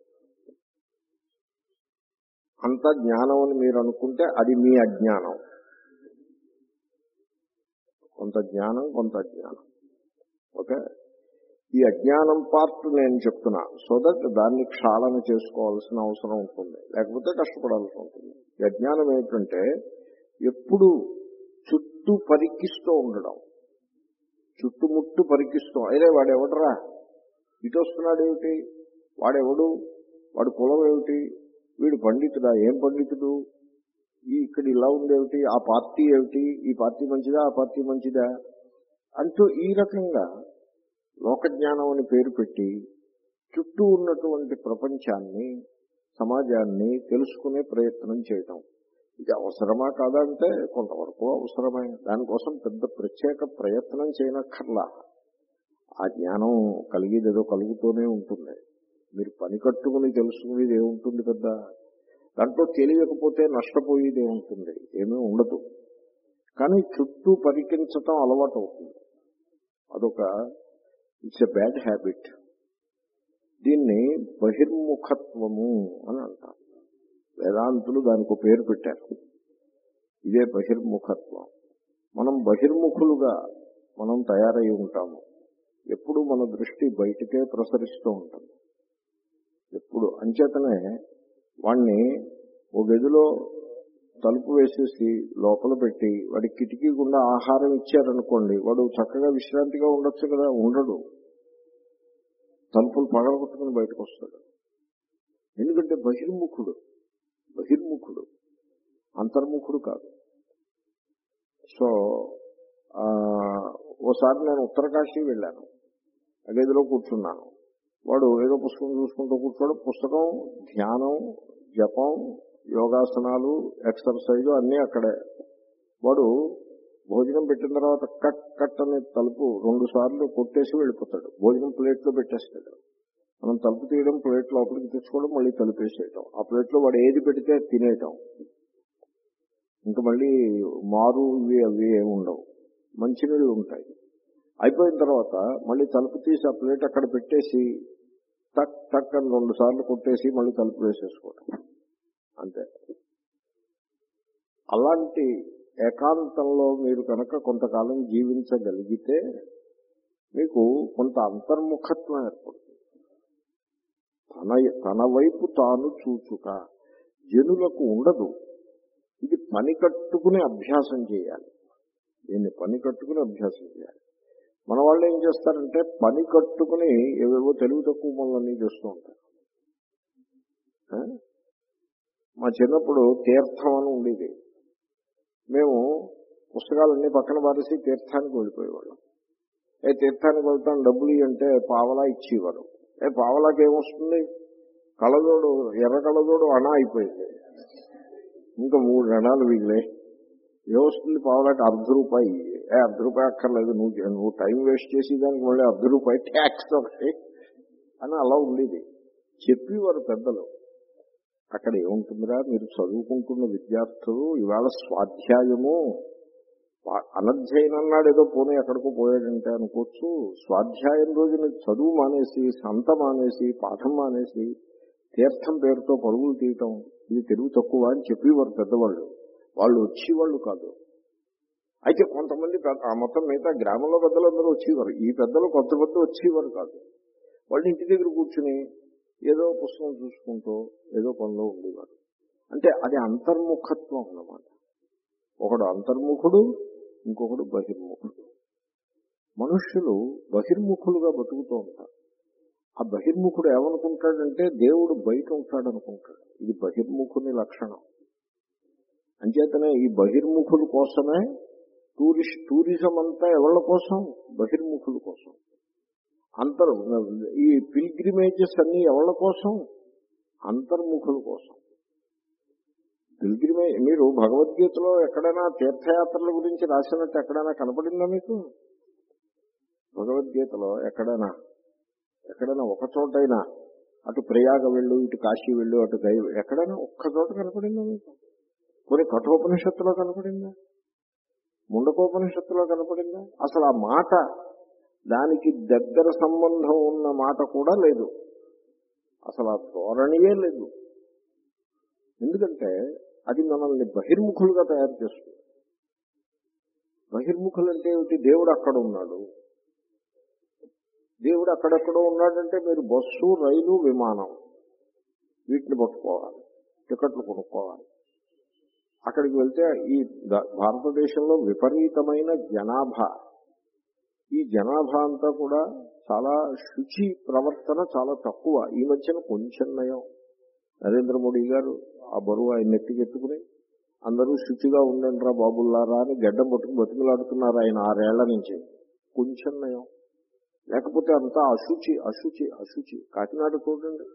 A: అంత జ్ఞానం అని మీరు అనుకుంటే అది మీ అజ్ఞానం. కొంత జ్ఞానం కొంత అజ్ఞానం. ఓకే, ఈ అజ్ఞానం పార్ట్ నేను చెప్తున్నా, సో దట్ దాన్ని క్షాళన చేసుకోవాల్సిన అవసరం ఉంటుంది, లేకపోతే కష్టపడాల్సి ఉంటుంది. ఈ అజ్ఞానం ఏంటంటే ఎప్పుడు చుట్టూ పరికిస్తూ ఉండడం, చుట్టుముట్టు పరికిస్తూ, అరే వాడెవడరా, ఇటు వస్తున్నాడు ఏమిటి, వాడెవడు, వాడు కులం ఏమిటి, వీడు పండితుడా, ఏం పండితుడు, ఈ ఇక్కడ ఇలా ఉండేమిటి, ఆ పార్టీ ఏమిటి, ఈ పార్టీ మంచిదా ఆ పార్టీ మంచిదా అంటూ ఈ రకంగా లోకజ్ఞానం అని పేరు పెట్టి చుట్టూ ఉన్నటువంటి ప్రపంచాన్ని, సమాజాన్ని తెలుసుకునే ప్రయత్నం చేయటం. ఇది అవసరమా కాదంటే కొంతవరకు అవసరమే. దానికోసం పెద్ద ప్రత్యేక ప్రయత్నం చేయనక్కర్లా. ఆ జ్ఞానం కలిగేదేదో కలుగుతూనే ఉంటుంది. మీరు పని కట్టుకుని తెలుసుకునేది ఏముంటుంది పెద్ద, దాంట్లో తెలియకపోతే నష్టపోయేది ఏముంటుంది, ఏమీ ఉండదు. కానీ చుట్టూ పరికించటం అలవాటు అవుతుంది. అదొక ఇట్స్ ఎ బ్యాడ్ హ్యాబిట్. దీన్ని బహిర్ముఖత్వము అని అంటారు. వేదాంతులు దానికి ఒక పేరు పెట్టారు. ఇదే బహిర్ముఖత్వం. మనం బహిర్ముఖులుగా మనం తయారై ఉంటాము. ఎప్పుడు మన దృష్టి బయటికే ప్రసరిస్తూ ఉంటుంది. ఎప్పుడు అంచేతనే వాణ్ణి ఓ గదిలో తలుపు వేసేసి లోపల పెట్టి వాడి కిటికీ గుండా ఆహారం ఇచ్చారనుకోండి, వాడు చక్కగా విశ్రాంతిగా ఉండొచ్చు కదా, ఉండడు. తలుపులు పగలగొట్టుకుని బయటకు వస్తాడు. ఎందుకంటే బహిర్ముఖుడు. బహిర్ముఖుడు అంతర్ముఖుడు కాదు. సో ఓసారి నేను ఉత్తరకాశీ వెళ్ళాను. ఆ గదిలో కూర్చున్నాను. వాడు ఏదో పుస్తకం చూసుకుంటూ కూర్చోడు. పుస్తకం, ధ్యానం, జపం, యోగాసనాలు, ఎక్సర్సైజు అన్నీ అక్కడే. వాడు భోజనం పెట్టిన తర్వాత కట్ కట్ అనే తలుపు రెండు సార్లు కొట్టేసి వెళ్ళిపోతాడు. భోజనం ప్లేట్లో పెట్టేస్తాడు. మనం తలుపు తీయడం, ప్లేట్ లోపలికి తెచ్చుకోవడం, మళ్ళీ తలుపేసేయటం. ఆ ప్లేట్లో వాడు ఏది పెడితే తినేయటం. ఇంకా మళ్ళీ మారు ఇవి అవి ఏమి ఉండవు. మంచినీళ్ళు ఉంటాయి. అయిపోయిన తర్వాత మళ్ళీ తలుపు తీసి ఆ ప్లేట్ అక్కడ పెట్టేసి టక్ టక్ అని రెండు సార్లు కొట్టేసి మళ్ళీ తలుపు వేసేసుకోవటం అంతే. అలాంటి ఏకాంతంలో మీరు కనుక కొంతకాలం జీవించగలిగితే మీకు కొంత అంతర్ముఖత్వం ఏర్పడుతుంది. తన తన వైపు తాను చూచుట జనులకు ఉండదు. ఇది పని కట్టుకుని అభ్యాసం చేయాలి. దీన్ని పని కట్టుకుని అభ్యాసం చేయాలి. మన వాళ్ళు ఏం చేస్తారంటే పని కట్టుకుని ఏవేవో తెలివి తక్కువ పనులన్నీ చేస్తూ ఉంటారు. మా చిన్నప్పుడు తీర్థం అని ఉండేది. మేము పుస్తకాలన్నీ పక్కన పారేసి తీర్థానికి వెళ్ళిపోయేవాళ్ళం. ఏ తీర్థానికి వెళ్తాం, డబ్బులు అంటే పావలా ఇచ్చేవారు. ఏ పావలాకి ఏమొస్తుంది, కళ్ళజోడు, ఎర్ర కళ్ళజోడు అణ అయిపోయింది. ఇంకా మూడు రణాలు మిగిలే. ఏమొస్తుంది పావలాకి? అర్ధ రూపాయి. ఏ అర్ధ రూపాయి అక్కర్లేదు, నువ్వు నువ్వు టైం వేస్ట్ చేసి దానికి మళ్ళీ అర్ధ రూపాయి ట్యాక్స్ ఒకటి అని అలా ఉండేది. చెప్పేవారు పెద్దలు. అక్కడ ఏముంటుందిరా, మీరు చదువుకుంటున్న విద్యార్థులు ఇవాళ స్వాధ్యాయము, అనధ్యయనం నాడు ఏదో పోనీ ఎక్కడికో పోయాడంటే అనుకోవచ్చు. స్వాధ్యాయం రోజున చదువు మానేసి, సంత మానేసి, పాఠం మానేసి తీర్థం పేరుతో పరుగులు తీయటం ఇది తెలుగు తక్కువ అని చెప్పేవారు పెద్దవాళ్ళు. వాళ్ళు వచ్చేవాళ్ళు కాదు. అయితే కొంతమంది ఆ మొత్తం మిగతా గ్రామంలో పెద్దలందరూ వచ్చేవారు. ఈ పెద్దలు కొంతమంది వచ్చేవారు కాదు. వాళ్ళు ఇంటి దగ్గర కూర్చుని ఏదో పుస్తకం చూసుకుంటూ ఏదో పనిలో ఉండేవారు. అంటే అది అంతర్ముఖత్వం అన్నమాట. ఒకడు అంతర్ముఖుడు, ఇంకొకడు బహిర్ముఖుడు. మనుష్యులు బహిర్ముఖులుగా బతుకుతూ ఉంటారు. ఆ బహిర్ముఖుడు ఏమనుకుంటాడంటే దేవుడు బయట ఉంటాడు అనుకుంటాడు. ఇది బహిర్ముఖుని లక్షణం. అంచేతనే ఈ బహిర్ముఖుల కోసమే టూరిస్ట్ టూరిజం అంతా ఎవరి కోసం? బహిర్ముఖుల కోసం. అంతర్ ఈ పిల్గ్రిమేజెస్ అన్ని ఎవరి కోసం? అంతర్ముఖుల కోసం. పిల్గ్రిమేజ్ మీరు భగవద్గీతలో ఎక్కడైనా తీర్థయాత్రల గురించి రాసినట్టు ఎక్కడైనా కనపడిందా మీకు? భగవద్గీతలో ఎక్కడైనా ఎక్కడైనా ఒక చోటైనా అటు ప్రయాగ వెళ్ళు, ఇటు కాశీ వెళ్ళు, అటు గై ఎక్కడైనా ఒక్క చోట కనపడిందా మీకు? కొన్ని కఠోపనిషత్తులో కనపడిందా? ముండకోపనిషత్తులో కనపడిందా? అసలు ఆ మాట, దానికి దగ్గర సంబంధం ఉన్న మాట కూడా లేదు. అసలు ఆ ధోరణియే లేదు. ఎందుకంటే అది మనల్ని బహిర్ముఖులుగా తయారు చేస్తుంది. బహిర్ముఖులు అంటే ఏమిటి? దేవుడు అక్కడ ఉన్నాడు. దేవుడు అక్కడెక్కడో ఉన్నాడంటే మీరు బస్సు, రైలు, విమానం వీటిని పట్టుకోవాలి, టికెట్లు కొనుక్కోవాలి. అక్కడికి వెళ్తే ఈ భారతదేశంలో విపరీతమైన జనాభా, ఈ జనాభా అంతా కూడా చాలా శుచి ప్రవర్తన చాలా తక్కువ. ఈ మధ్యన కొంచెం నయం. నరేంద్ర మోడీ గారు ఆ బరువు ఆయన నెత్తికెత్తుకుని అందరూ శుచిగా ఉండండిరా బాబుల్లారా అని గడ్డం పట్టుకుని బతుకులాడుతున్నారు ఆయన ఆరేళ్ల నుంచి. కొంచెం నయం. లేకపోతే అంతా అశుచి అశుచి అశుచి. కాకినాడ చూడండి,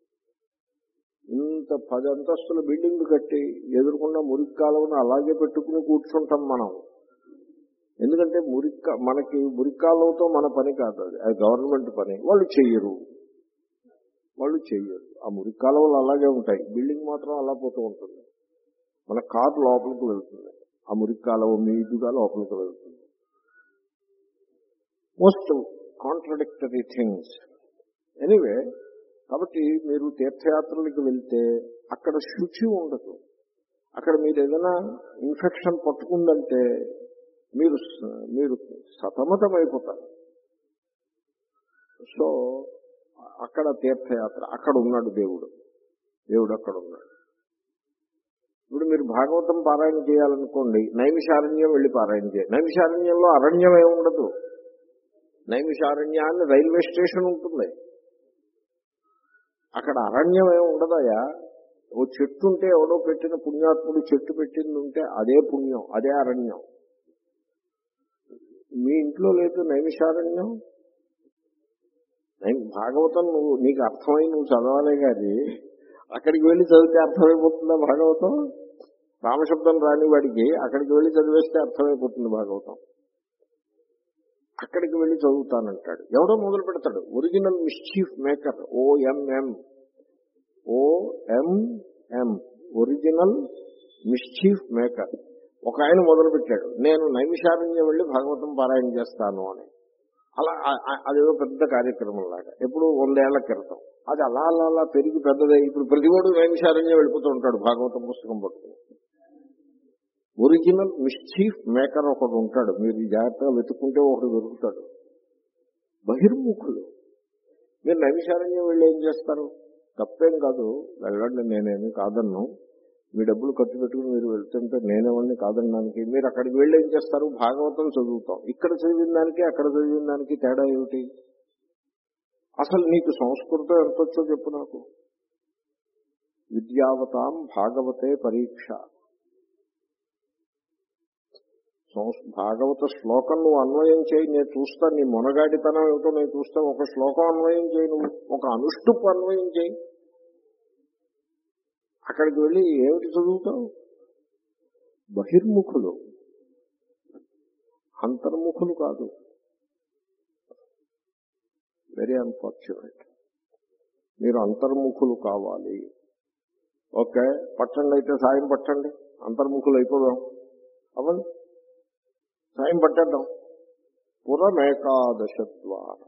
A: ఇంత పది అంతస్తుల బిల్డింగ్ కట్టి ఎదురుకుండా మురికి కాలువను అలాగే పెట్టుకుని కూర్చుంటాం మనం. ఎందుకంటే మురిక్క మనకి మురికి కాలువతో మన పని కాదు, అది అది గవర్నమెంట్ పని. వాళ్ళు చెయ్యరు వాళ్ళు చెయ్యరు ఆ మురికి కాలువలు అలాగే ఉంటాయి, బిల్డింగ్ మాత్రం అలా పోతూ ఉంటుంది. మన కారు లోపలికి వెళ్తుంది, ఆ మురికి కాలువ మీదుగా లోపలికి వెళ్తుంది. Most contradictory things. ఎనీవే, కాబట్టి మీరు తీర్థయాత్రలకు వెళ్తే అక్కడ శుచి ఉండదు. అక్కడ మీరు ఏదైనా ఇన్ఫెక్షన్ పట్టుకుందంటే మీరు మీరు సతమతమైపోతారు. సో అక్కడ తీర్థయాత్ర, అక్కడ ఉన్నాడు దేవుడు, దేవుడు అక్కడ ఉన్నాడు. ఇప్పుడు మీరు భాగవతం పారాయణ చేయాలనుకోండి, నైమిషారణ్యం వెళ్ళి పారాయణ చేయాలి. నైమిషారణ్యంలో అరణ్యం ఏమి ఉండదు. నైమిషారణ్యాన్ని రైల్వే స్టేషన్ ఉంటుంది, అక్కడ అరణ్యం ఏమి ఉండదయా. ఓ చెట్టు ఉంటే ఎవడో పెట్టిన పుణ్యాత్ముడు చెట్టు పెట్టింది ఉంటే అదే పుణ్యం, అదే అరణ్యం. మీ ఇంట్లో లేదు నైమిషారణ్యం. భాగవతం నువ్వు నీకు అర్థమై నువ్వు చదవాలే కానీ అక్కడికి వెళ్ళి చదివితే అర్థమైపోతుందా భాగవతం? రామశబ్దం రాని వాడికి అక్కడికి వెళ్ళి చదివేస్తే అర్థమైపోతుంది భాగవతం. అక్కడికి వెళ్ళి చదువుతానంటాడు, ఎవడో మొదలు పెడతాడు. Original mischief maker, OMM OMM original mischief maker ఒక ఆయన మొదలు పెట్టాడు, నేను నైమిషారణ్యం వెళ్ళి భాగవతం పారాయణ చేస్తాను అని. అలా అదేదో పెద్ద కార్యక్రమం లాగా ఎప్పుడు వందేళ్ల క్రితం. అది అలా అలా అలా పెరిగి పెద్దదే. ఇప్పుడు ప్రతివాడు నైమిషారణ్యం వెళ్ళిపోతూ ఉంటాడు భాగవతం పుస్తకం పట్టుకుని. ఒరిజినల్ మిస్చీఫ్ మేకర్ ఒకడు ఉంటాడు, మీరు జాగ్రత్తగా వెతుక్కుంటే ఒకడు దొరుకుతాడు. బహిర్ముఖులు. మీరు నైమిషారణ్యం వెళ్ళి ఏం చేస్తారు? తప్పేం కాదు, వెళ్ళండి, నేనేమి కాదన్ను. మీ డబ్బులు ఖర్చు పెట్టుకుని మీరు వెళ్తుంటే నేనేమని కాదనడానికి. మీరు అక్కడికి వెళ్ళి ఏం చేస్తారు? భాగవతం చదువుతాం. ఇక్కడ చదివిన దానికి అక్కడ చదివిన దానికి తేడా ఏమిటి? అసలు నీకు సంస్కృతం ఎంత వచ్చో చెప్పు నాకు. విద్యావతాం భాగవతే పరీక్ష. భాగవత శ్లోకం నువ్వు అన్వయం చేయి, నేను చూస్తా. నీ మొనగాడితనం ఏమిటో నేను చూస్తా. ఒక శ్లోకం అన్వయం చేయి, నువ్వు ఒక అనుష్టుపు అన్వయం చేయి. అక్కడికి వెళ్ళి ఏమిటి చదువుతావు? బహిర్ముఖులు, అంతర్ముఖులు కాదు. Very unfortunate. మీరు అంతర్ముఖులు కావాలి. ఓకే, పట్టండి, అయితే సాయం పట్టండి, అంతర్ముఖులు అయిపోదాం. అవ్వండి, సాయం పట్టేద్దాం. పురమేకాదశ ద్వారం.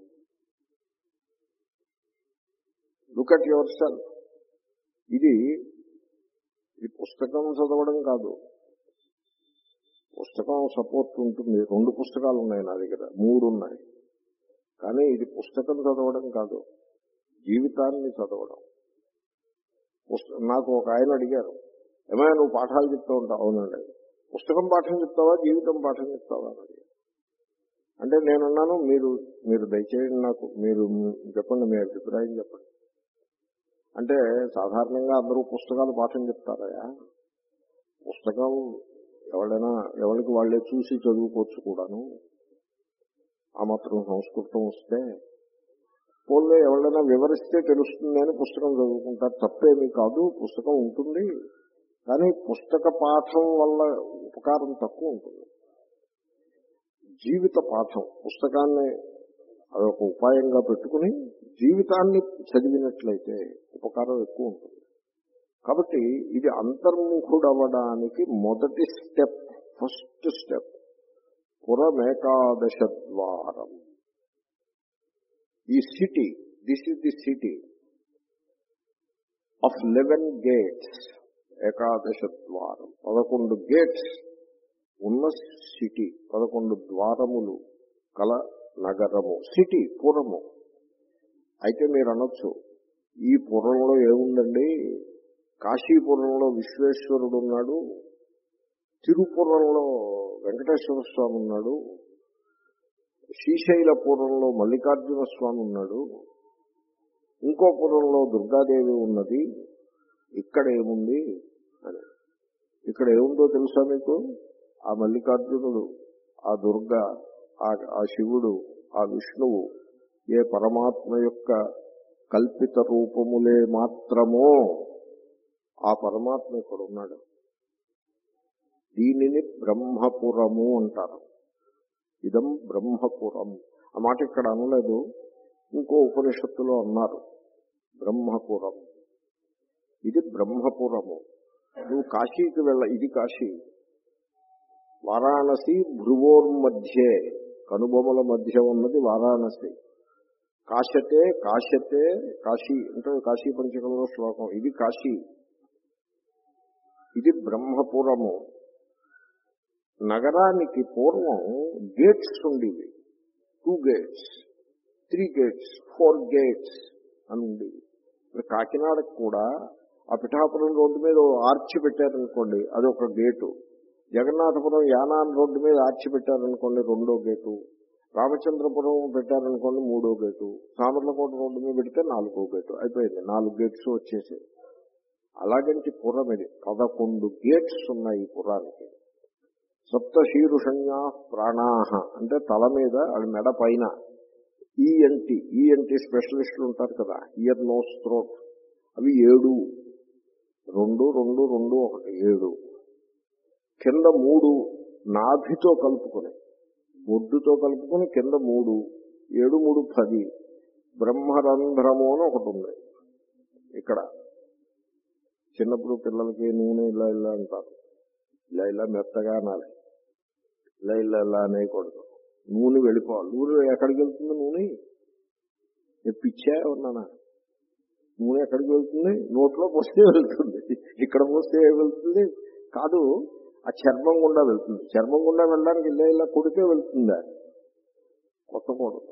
A: Look at yourself. ఇది ఈ పుస్తకం చదవడం కాదు. పుస్తకం సపోర్ట్ ఉంటుంది. రెండు పుస్తకాలు ఉన్నాయి నా దగ్గర, మూడు ఉన్నాయి. కానీ ఇది పుస్తకం చదవడం కాదు, జీవితాన్ని చదవడం. నాకు ఒక ఆయన అడిగారు, ఏమైనా నువ్వు పాఠాలు చెప్తూ ఉంటావు? అవునండి. పుస్తకం పాఠం చెప్తావా జీవితం పాఠం చెప్తావా అని. అంటే నేనున్నాను, మీరు మీరు దయచేయండి నాకు మీరు చెప్పండి, మీ అభిప్రాయం చెప్పండి. అంటే సాధారణంగా అందరూ పుస్తకాలు పాఠం చెప్తారయా, పుస్తకం ఎవరైనా ఎవరికి వాళ్ళే చూసి చదువుకోవచ్చు కూడాను. ఆ మాత్రం సంస్కృతం వస్తే పోలే ఎవరైనా వివరిస్తే తెలుస్తుంది అని పుస్తకం చదువుకుంటారు. తప్పేమీ కాదు, పుస్తకం ఉంటుంది. కానీ పుస్తక పాఠం వల్ల ఉపకారం తక్కువ ఉంటుంది. జీవిత పాఠం, పుస్తకాన్ని అదొక ఉపాయంగా పెట్టుకుని జీవితాన్ని చదివినట్లయితే ఉపకారం ఎక్కువ ఉంటుంది. కాబట్టి ఇది అంతర్ముఖుడవడానికి మొదటి స్టెప్, ఫస్ట్ స్టెప్ పురమేకాదశ ద్వారం. ఈ city, this is the city of eleven gates. ఏకాదశ ద్వారం, పదకొండు గేట్స్ ఉన్న సిటీ, పదకొండు ద్వారములు కల నగరము, సిటీ, పురము. అయితే మీరు అనొచ్చు, ఈ పురంలో ఏముందండి, కాశీపురంలో విశ్వేశ్వరుడు ఉన్నాడు, తిరుపురంలో వెంకటేశ్వర స్వామి ఉన్నాడు, శ్రీశైలపురంలో మల్లికార్జున స్వామి ఉన్నాడు, ఇంకో పురంలో దుర్గాదేవి ఉన్నది, ఇక్కడ ఏముంది అని. ఇక్కడ ఏముందో తెలుసా మీకు? ఆ మల్లికార్జునుడు, ఆ దుర్గా, ఆ శివుడు, ఆ విష్ణువు ఏ పరమాత్మ యొక్క కల్పిత రూపములే మాత్రమో ఆ పరమాత్మ ఇక్కడ ఉన్నాడు. దీనిని బ్రహ్మపురము అంటారు. ఇదం బ్రహ్మపురం. ఆ మాట ఇక్కడ అనలేదు, ఇంకో ఉపనిషత్తులో అన్నారు బ్రహ్మపురం. ఇది బ్రహ్మపురము. నువ్వు కాశీకి వెళ్ళ, ఇది కాశీ. వారాణసి భ్రువోర్మధ్యే, కనుబొమల మధ్య ఉన్నది వారాణసి. కాశతే కాశతే కాశీ అంటే కాశీ పంచకంలో శ్లోకం. ఇది కాశీ, ఇది బ్రహ్మపురము. నగరానికి పూర్వం గేట్స్ ఉండేవి, two gates, three gates, four gates అని ఉండేవి. ఇప్పుడు కాకినాడకు కూడా ఆ పిఠాపురం రోడ్డు మీద ఆర్చి పెట్టారనుకోండి, అదొక గేటు. జగన్నాథపురం యానాన్ రోడ్డు మీద ఆర్చి పెట్టారనుకోండి, రెండో గేటు. రామచంద్రపురం పెట్టారనుకోండి, మూడో గేటు. సామర్లకోట రోడ్డు మీద పెడితే నాలుగో గేటు. అయిపోయింది, నాలుగు గేట్స్ వచ్చేసాయి. అలాగంటే పురం ఇది. పదకొండు గేట్స్ ఉన్నాయి ఈ పురానికి. సప్త శీరుషణ్యా ప్రాణాహ అంటే తల మీద, అది మెడ పైన ఈఎన్టీ, ఈఎన్టీ స్పెషలిస్టులు ఉంటారు కదా, ఇయర్ నోస్ థ్రోట్, అవి ఏడు. రెండు రెండు రెండు ఒకటి ఏడు. కింద మూడు నాభితో కలుపుకొని, బొడ్డుతో కలుపుకొని కింద మూడు, ఏడు మూడు పది. బ్రహ్మరంధ్రము అని ఒకటి ఉంది ఇక్కడ. చిన్నప్పుడు పిల్లలకి నూనె ఇలా ఇలా అంటారు, ఇలా ఇలా మెత్తగా అనాలి, ఇలా ఇలా ఇలా అనేయకూడదు. నూనె వెళ్ళిపోవాలి. నూనె ఎక్కడికి వెళ్తుంది? నూనె పిచ్చా ఉన్నానా? నూనె ఎక్కడికి వెళ్తుంది? నోట్లో పోస్తే వెళ్తుంది. ఇక్కడ పోస్తే వెళ్తుంది కాదు, ఆ చర్మం గుండా వెళ్తుంది. చర్మం గుండా వెళ్ళడానికి ఇలా ఇలా కొడితే వెళ్తుందా? కొట్టకూడదు,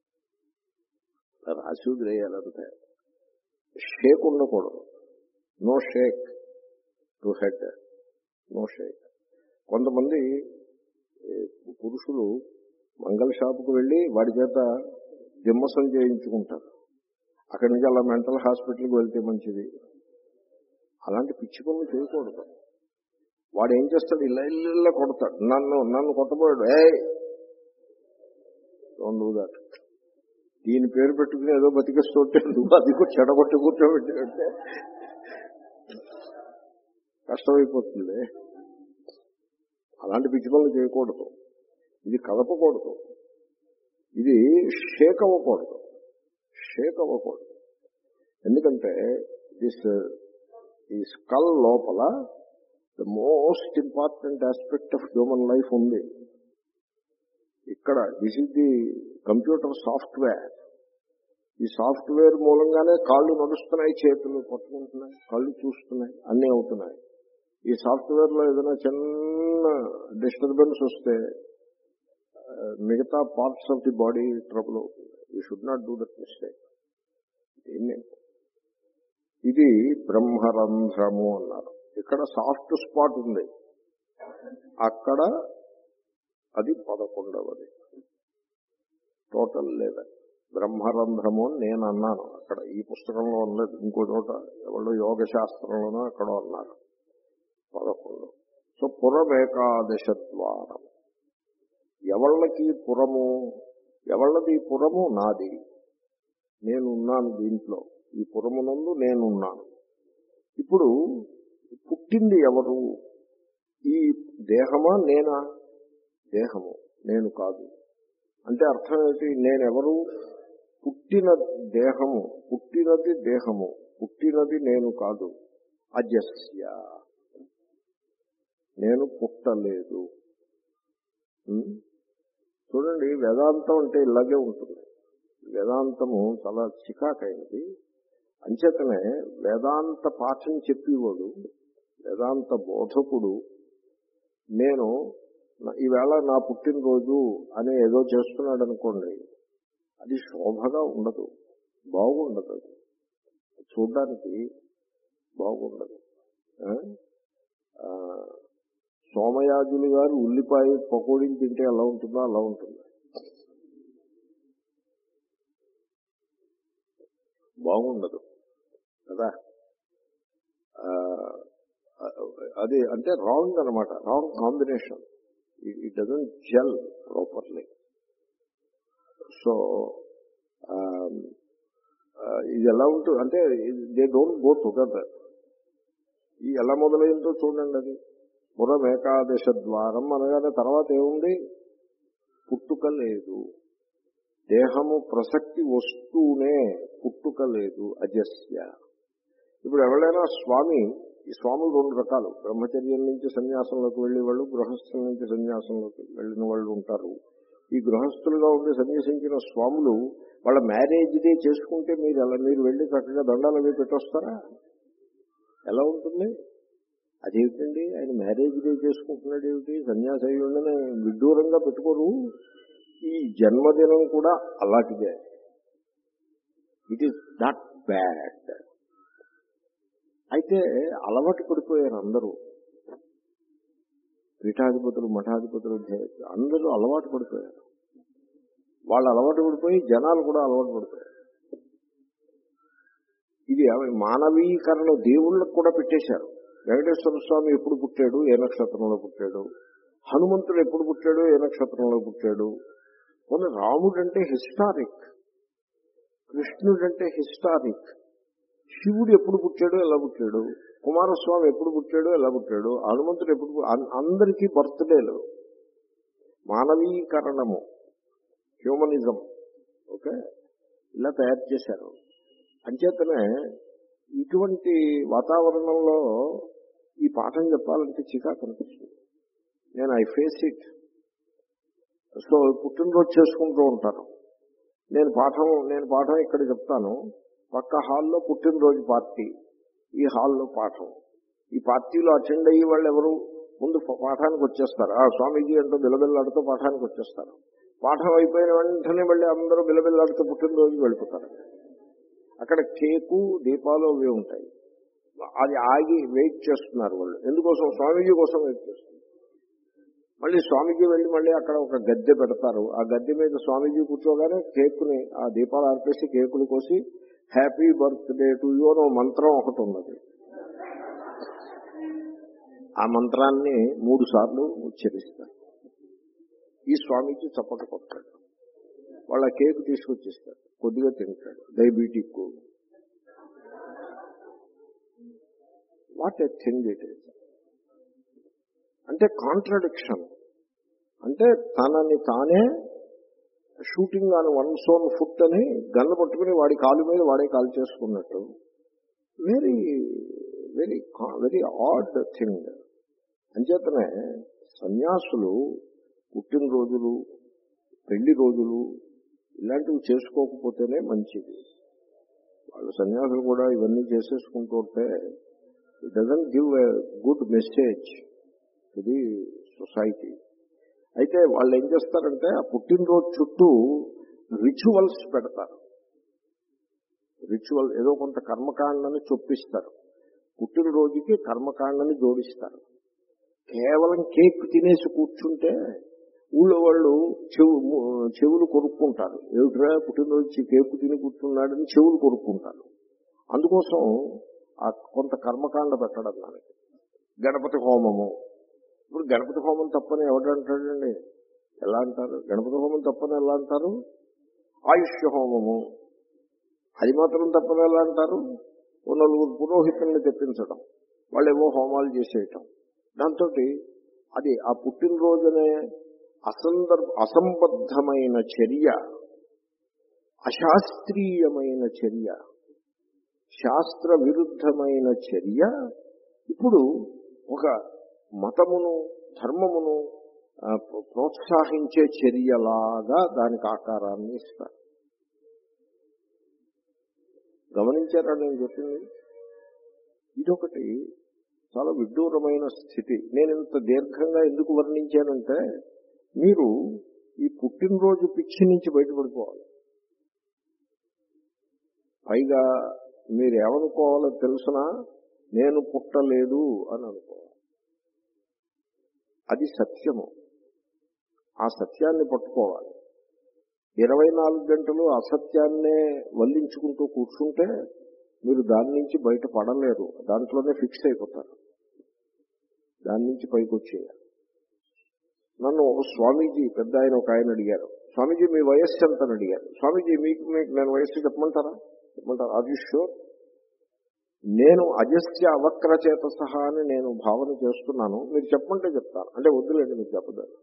A: రాసి వదిలేయాలంటే. షేక్ ఉండకూడదు. No shake to head, no shake. కొంతమంది పురుషులు మంగళ షాపుకు వెళ్ళి వాడి చేత దిమ్మసం చేయించుకుంటారు. అక్కడి నుంచి అలా మెంటల్ హాస్పిటల్కి వెళ్తే మంచిది. అలాంటి పిచ్చి పనులు చేయకూడదు. వాడు ఏం చేస్తాడు? ఇలా ఇల్లు కొడతాడు. నన్ను నన్ను కొట్టబోయాడు. ఏ డోంట్ డూ దట్. దీని పేరు పెట్టుకుని ఏదో బతికేస్తుంటే నువ్వు అది కూడా చెడగొట్టి కూర్చోబెట్టినట్టే కష్టమైపోతుంది. అలాంటి పిచ్చి పనులు చేయకూడదు. ఇది కదపకూడదు, ఇది షేక్ అవ్వకూడదు, షేక్ అవ్వకూడదు. ఎందుకంటే దిస్ ఈ స్కల్ లోపల the most important aspect of human life ఉంది. ఇక్కడ this is the computer software. ఈ సాఫ్ట్వేర్ మూలంగానే కాళ్ళు నడుస్తున్నాయి, చేతులు పట్టుకుంటున్నాయి, కళ్ళు చూస్తున్నాయి, అన్నీ అవుతున్నాయి. ఈ సాఫ్ట్వేర్ లో ఏదైనా చిన్న డిస్టర్బెన్స్ వస్తే మిగతా parts of the body trouble అవుతుంది. You should not do that mistake. ఇది బ్రహ్మరంధ్రము అన్నారు. ఇక్కడ సాఫ్ట్ స్పాట్ ఉంది. అక్కడ అది పదకొండవది, టోటల్ లెవెన్. బ్రహ్మరంధ్రము అని నేను అన్నాను, అక్కడ ఈ పుస్తకంలో ఉన్నది, ఇంకో చోట ఎవరో యోగ శాస్త్రంలోనో అక్కడో అన్నారు, పదకొండు. సో పురమేకాదశ ద్వారం. ఎవళ్ళకి పురము, ఎవళ్ళది పురము? నాది. నేనున్నాను దీంట్లో, ఈ పురమునందు నేనున్నాను. ఇప్పుడు పుట్టింది ఎవరు? ఈ దేహమా నేనా? దేహము, నేను కాదు. అంటే అర్థం ఏంటి? నేనెవరు? పుట్టిన దేహము, పుట్టినది దేహము, పుట్టినది నేను కాదు. అజస్య, నేను పుట్టలేదు. చూడండి, వేదాంతం అంటే ఇలాగే ఉంటుంది. వేదాంతము చాలా చికాకైనది. అంచేతనే వేదాంత పాఠం చెప్పేవాడు, వేదాంత బోధకుడు, నేను ఈవేళ నా పుట్టినరోజు అని ఏదో చేస్తున్నాడు అనుకోండి, అది శోభగా ఉండదు, బాగుండదు, అది చూడ్డానికి బాగుండదు. సోమయాజులు గారు ఉల్లిపాయ పకోడీలు తింటే ఎలా ఉంటుందో అలా ఉంటుంది, బాగుండదు కదా. అది అంటే రాంగ్ అనమాట, wrong combination. It doesn't gel properly. So ఇది ఎలా ఉంటుంది అంటే దే డోంట్ గో టుగెదర్. ఇది ఎలా మొదలైందో చూడండి. అది పురమేకాదశ ద్వారం అనగానే తర్వాత ఏముంది? పుట్టుక లేదు, దేహము ప్రసక్తి వస్తూనే పుట్టుక లేదు, అజస్య. ఇప్పుడు ఎవరైనా స్వామి, ఈ స్వాములు రెండు రకాలు, బ్రహ్మచర్యం నుంచి సన్యాసంలోకి వెళ్లే వాళ్ళు, గృహస్థుల నుంచి సన్యాసంలోకి వెళ్ళిన వాళ్ళు ఉంటారు. ఈ గృహస్థులుగా ఉండి సన్యాసించిన స్వాములు వాళ్ళ మ్యారేజ్ డే చేసుకుంటే మీరు ఎలా, మీరు వెళ్ళి చక్కగా దండాలు అవి పెట్టొస్తారా? ఎలా ఉంటుంది? అదేమిటండి, ఆయన మ్యారేజ్ డే చేసుకుంటున్నాడు ఏమిటి, సన్యాసి అయ్యి ఉండని విడ్డూరంగా పెట్టుకోరు. ఈ జన్మదినం కూడా అలాంటిదే. It is not bad. అయితే అలవాటు పడిపోయారు అందరూ, పీఠాధిపతులు, మఠాధిపతులు, అందరూ అలవాటు పడిపోయారు. వాళ్ళు అలవాటు పడిపోయి జనాలు కూడా అలవాటు పడిపోయారు. ఇది మానవీకరణ దేవుళ్ళకు కూడా పెట్టేశారు. వెంకటేశ్వర స్వామి ఎప్పుడు పుట్టాడు, ఏ నక్షత్రంలో పుట్టాడు, హనుమంతుడు ఎప్పుడు పుట్టాడు, ఏ నక్షత్రంలో పుట్టాడు. కొన్ని రాముడు అంటే హిస్టారిక్, కృష్ణుడు అంటే హిస్టారిక్, శివుడు ఎప్పుడు పుట్టాడు, ఎలా పుట్టాడు, కుమారస్వామి ఎప్పుడు పుట్టాడు, ఎలా పుట్టాడు, హనుమంతుడు ఎప్పుడు, అందరికీ బర్త్డేలు. మానవీకరణము, హ్యూమనిజం, ఓకే, ఇలా తయారు చేశారు. అంచేతనే ఇటువంటి వాతావరణంలో ఈ పాఠం చెప్పాలంటే చికాకు అనిపిస్తుంది. నేను ఐ ఫేస్ ఇట్. సో పుట్టినరోజు చేసుకుంటూ ఉంటాను. నేను పాఠం నేను పాఠం ఇక్కడ చెప్తాను, పక్క హాల్లో పుట్టినరోజు పార్టీ, ఈ హాల్లో పాఠం. ఈ పార్టీలో అటెండ్ అయ్యే వాళ్ళు ఎవరు? ముందు పాఠానికి వచ్చేస్తారు. ఆ స్వామీజీ అంటూ బిలబిల్లాడుతూ పాఠానికి వచ్చేస్తారు. పాఠం అయిపోయిన వెంటనే మళ్ళీ అందరూ బిలబిల్లాడుతూ పుట్టినరోజుకి వెళ్ళిపోతారు. అక్కడ కేకు, దీపాలు అవి ఉంటాయి. అది ఆగి వెయిట్ చేస్తున్నారు వాళ్ళు. ఎందుకోసం? స్వామీజీ కోసం వెయిట్ చేస్తున్నారు. మళ్ళీ స్వామీజీ వెళ్ళి మళ్ళీ అక్కడ ఒక గద్దె పెడతారు. ఆ గద్దె మీద స్వామీజీ కూర్చోగానే కేకుని, ఆ దీపాలు ఆర్పేసి కేకులు కోసి హ్యాపీ బర్త్డే టు యూ అని మంత్రం ఒకటి ఉన్నది. ఆ మంత్రాన్ని మూడు సార్లు ఉచ్చరిస్తారు. ఈ స్వామీజీ చప్పట కొడతాడు, వాళ్ళ కేకు తీసుకొచ్చిస్తాడు, కొద్దిగా తింటాడు. Diabetic, what a thing it is. అంటే కాంట్రడిక్షన్. అంటే తనని తానే shooting on one's own foot అని గన్ను పట్టుకుని వాడి కాలు మీద వాడే కాలు చేసుకున్నట్టు. Very very very odd thing. అంచేతనే సన్యాసులు పుట్టినరోజులు, పెళ్లి రోజులు ఇలాంటివి చేసుకోకపోతేనే మంచిది. వాళ్ళు సన్యాసులు కూడా ఇవన్నీ చేసేసుకుంటూ ఉంటే it doesn't give a good message to the society. అయితే వాళ్ళు ఏం చేస్తారంటే ఆ పుట్టినరోజు చుట్టూ రిచువల్స్ పెడతారు. రిచువల్ ఏదో కొంత కర్మకాండని చొప్పిస్తారు. పుట్టినరోజుకి కర్మకాండని జోడిస్తారు. కేవలం కేక్ తినేసి కూర్చుంటే ఊళ్ళో వాళ్ళు చెవు చెవులు కొరుక్కుంటారు. ఏమిట్రా పుట్టినరోజు కేక్ తిని కూర్చున్నాడని చెవులు కొరుక్కుంటారు. అందుకోసం ఆ కొంత కర్మకాండ పెట్టడం దానికి. గణపతి హోమము. ఇప్పుడు గణపతి హోమం తప్పని ఎవడంటాడండి? ఎలా అంటారు? గణపతి హోమం తప్పని ఎలా అంటారు? ఆయుష్య హోమము అది మాత్రం తప్పని ఎలా అంటారు? ఓ నలుగురు పురోహితుల్ని తెప్పించడం, వాళ్ళు ఏవో హోమాలు చేసేయటం. దాంతో అది ఆ పుట్టినరోజునే అసందర్భ అసంబద్ధమైన చర్య, అశాస్త్రీయమైన చర్య, శాస్త్ర విరుద్ధమైన చర్య ఇప్పుడు ఒక మతమును ధర్మమును ప్రోత్సహించే చర్యలాగా దానికి ఆకారాన్ని ఇస్తారు. గమనించారా నేను చెప్పింది? ఇదొకటి చాలా విడ్డూరమైన స్థితి. నేను ఇంత దీర్ఘంగా ఎందుకు వర్ణించానంటే మీరు ఈ పుట్టినరోజు పిచ్చి నుంచి బయటపడిపోవాలి. పైగా మీరు ఏమనుకోవాలో తెలుసునా? నేను పుట్టలేదు అని అనుకోవాలి. అది సత్యము. ఆ సత్యాన్ని పట్టుకోవాలి. ఇరవై నాలుగు గంటలు అసత్యాన్నే వల్లించుకుంటూ కూర్చుంటే మీరు దాని నుంచి బయటపడలేరు. దాంట్లోనే ఫిక్స్ అయిపోతారు. దాని నుంచి పైకి వచ్చేయాలి. నన్ను స్వామీజీ పెద్ద ఆయన ఒక ఆయన అడిగారు, స్వామీజీ మీ వయస్సు ఎంత అని అడిగారు. స్వామీజీ మీకు మీకు నేను వయస్సు చెప్పమంటారా చెప్పమంటారా ఆర్ యు ష్యూర్? నేను అజస్య అవక్ర చేత సహా అని నేను భావన చేస్తున్నాను, మీరు చెప్పమంటే చెప్తాను అంటే వద్దులేండి మీరు చెప్పదారు.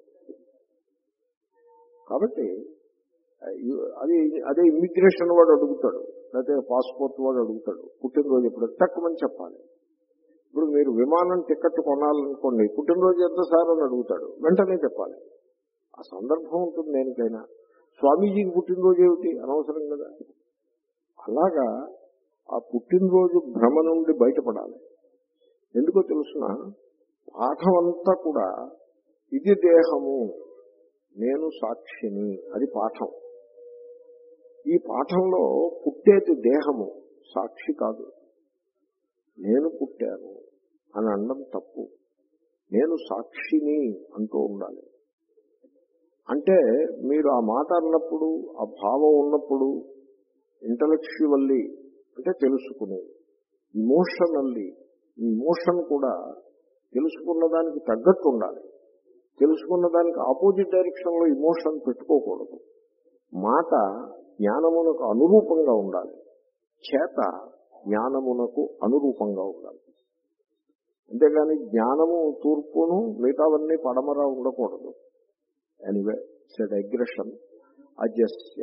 A: కాబట్టి అది అదే ఇమ్మిగ్రేషన్ వాడు అడుగుతాడు, లేకపోతే పాస్పోర్ట్ వాడు అడుగుతాడు, పుట్టినరోజు ఎప్పుడు తక్కువని చెప్పాలి. ఇప్పుడు మీరు విమానం టికెట్ కొనాలనుకోండి, పుట్టినరోజు ఎంత సార్ అని అడుగుతాడు, వెంటనే చెప్పాలి. ఆ సందర్భం ఉంటుంది దేనికైనా. స్వామీజీకి పుట్టినరోజు ఏమిటి అనవసరం కదా. అలాగా ఆ పుట్టినరోజు భ్రమ నుండి బయటపడాలి. ఎందుకో తెలుసిన, పాఠం అంతా కూడా ఇది దేహము, నేను సాక్షిని, అది పాఠం. ఈ పాఠంలో పుట్టేది దేహము, సాక్షి కాదు. నేను పుట్టాను అని అనడం తప్పు. నేను సాక్షిని అంటూ ఉండాలి. అంటే మీరు ఆ మాట అన్నప్పుడు, ఆ భావం ఉన్నప్పుడు ఇంటలెక్చువల్లీ అంటే తెలుసుకునేది, ఇమోషనల్లీ ఈ ఇమోషన్ కూడా తెలుసుకున్న దానికి తగ్గట్టు ఉండాలి. తెలుసుకున్న దానికి ఆపోజిట్ డైరెక్షన్ లో ఇమోషన్ పెట్టుకోకూడదు. మాట జ్ఞానమునకు అనురూపంగా ఉండాలి, చేత జ్ఞానమునకు అనురూపంగా ఉండాలి. అంతేగాని జ్ఞానము తూర్పును మిగతావన్నీ పడమరా ఉండకూడదు. ఎనీవే సెడ్ అగ్రెషన్ అజస్య.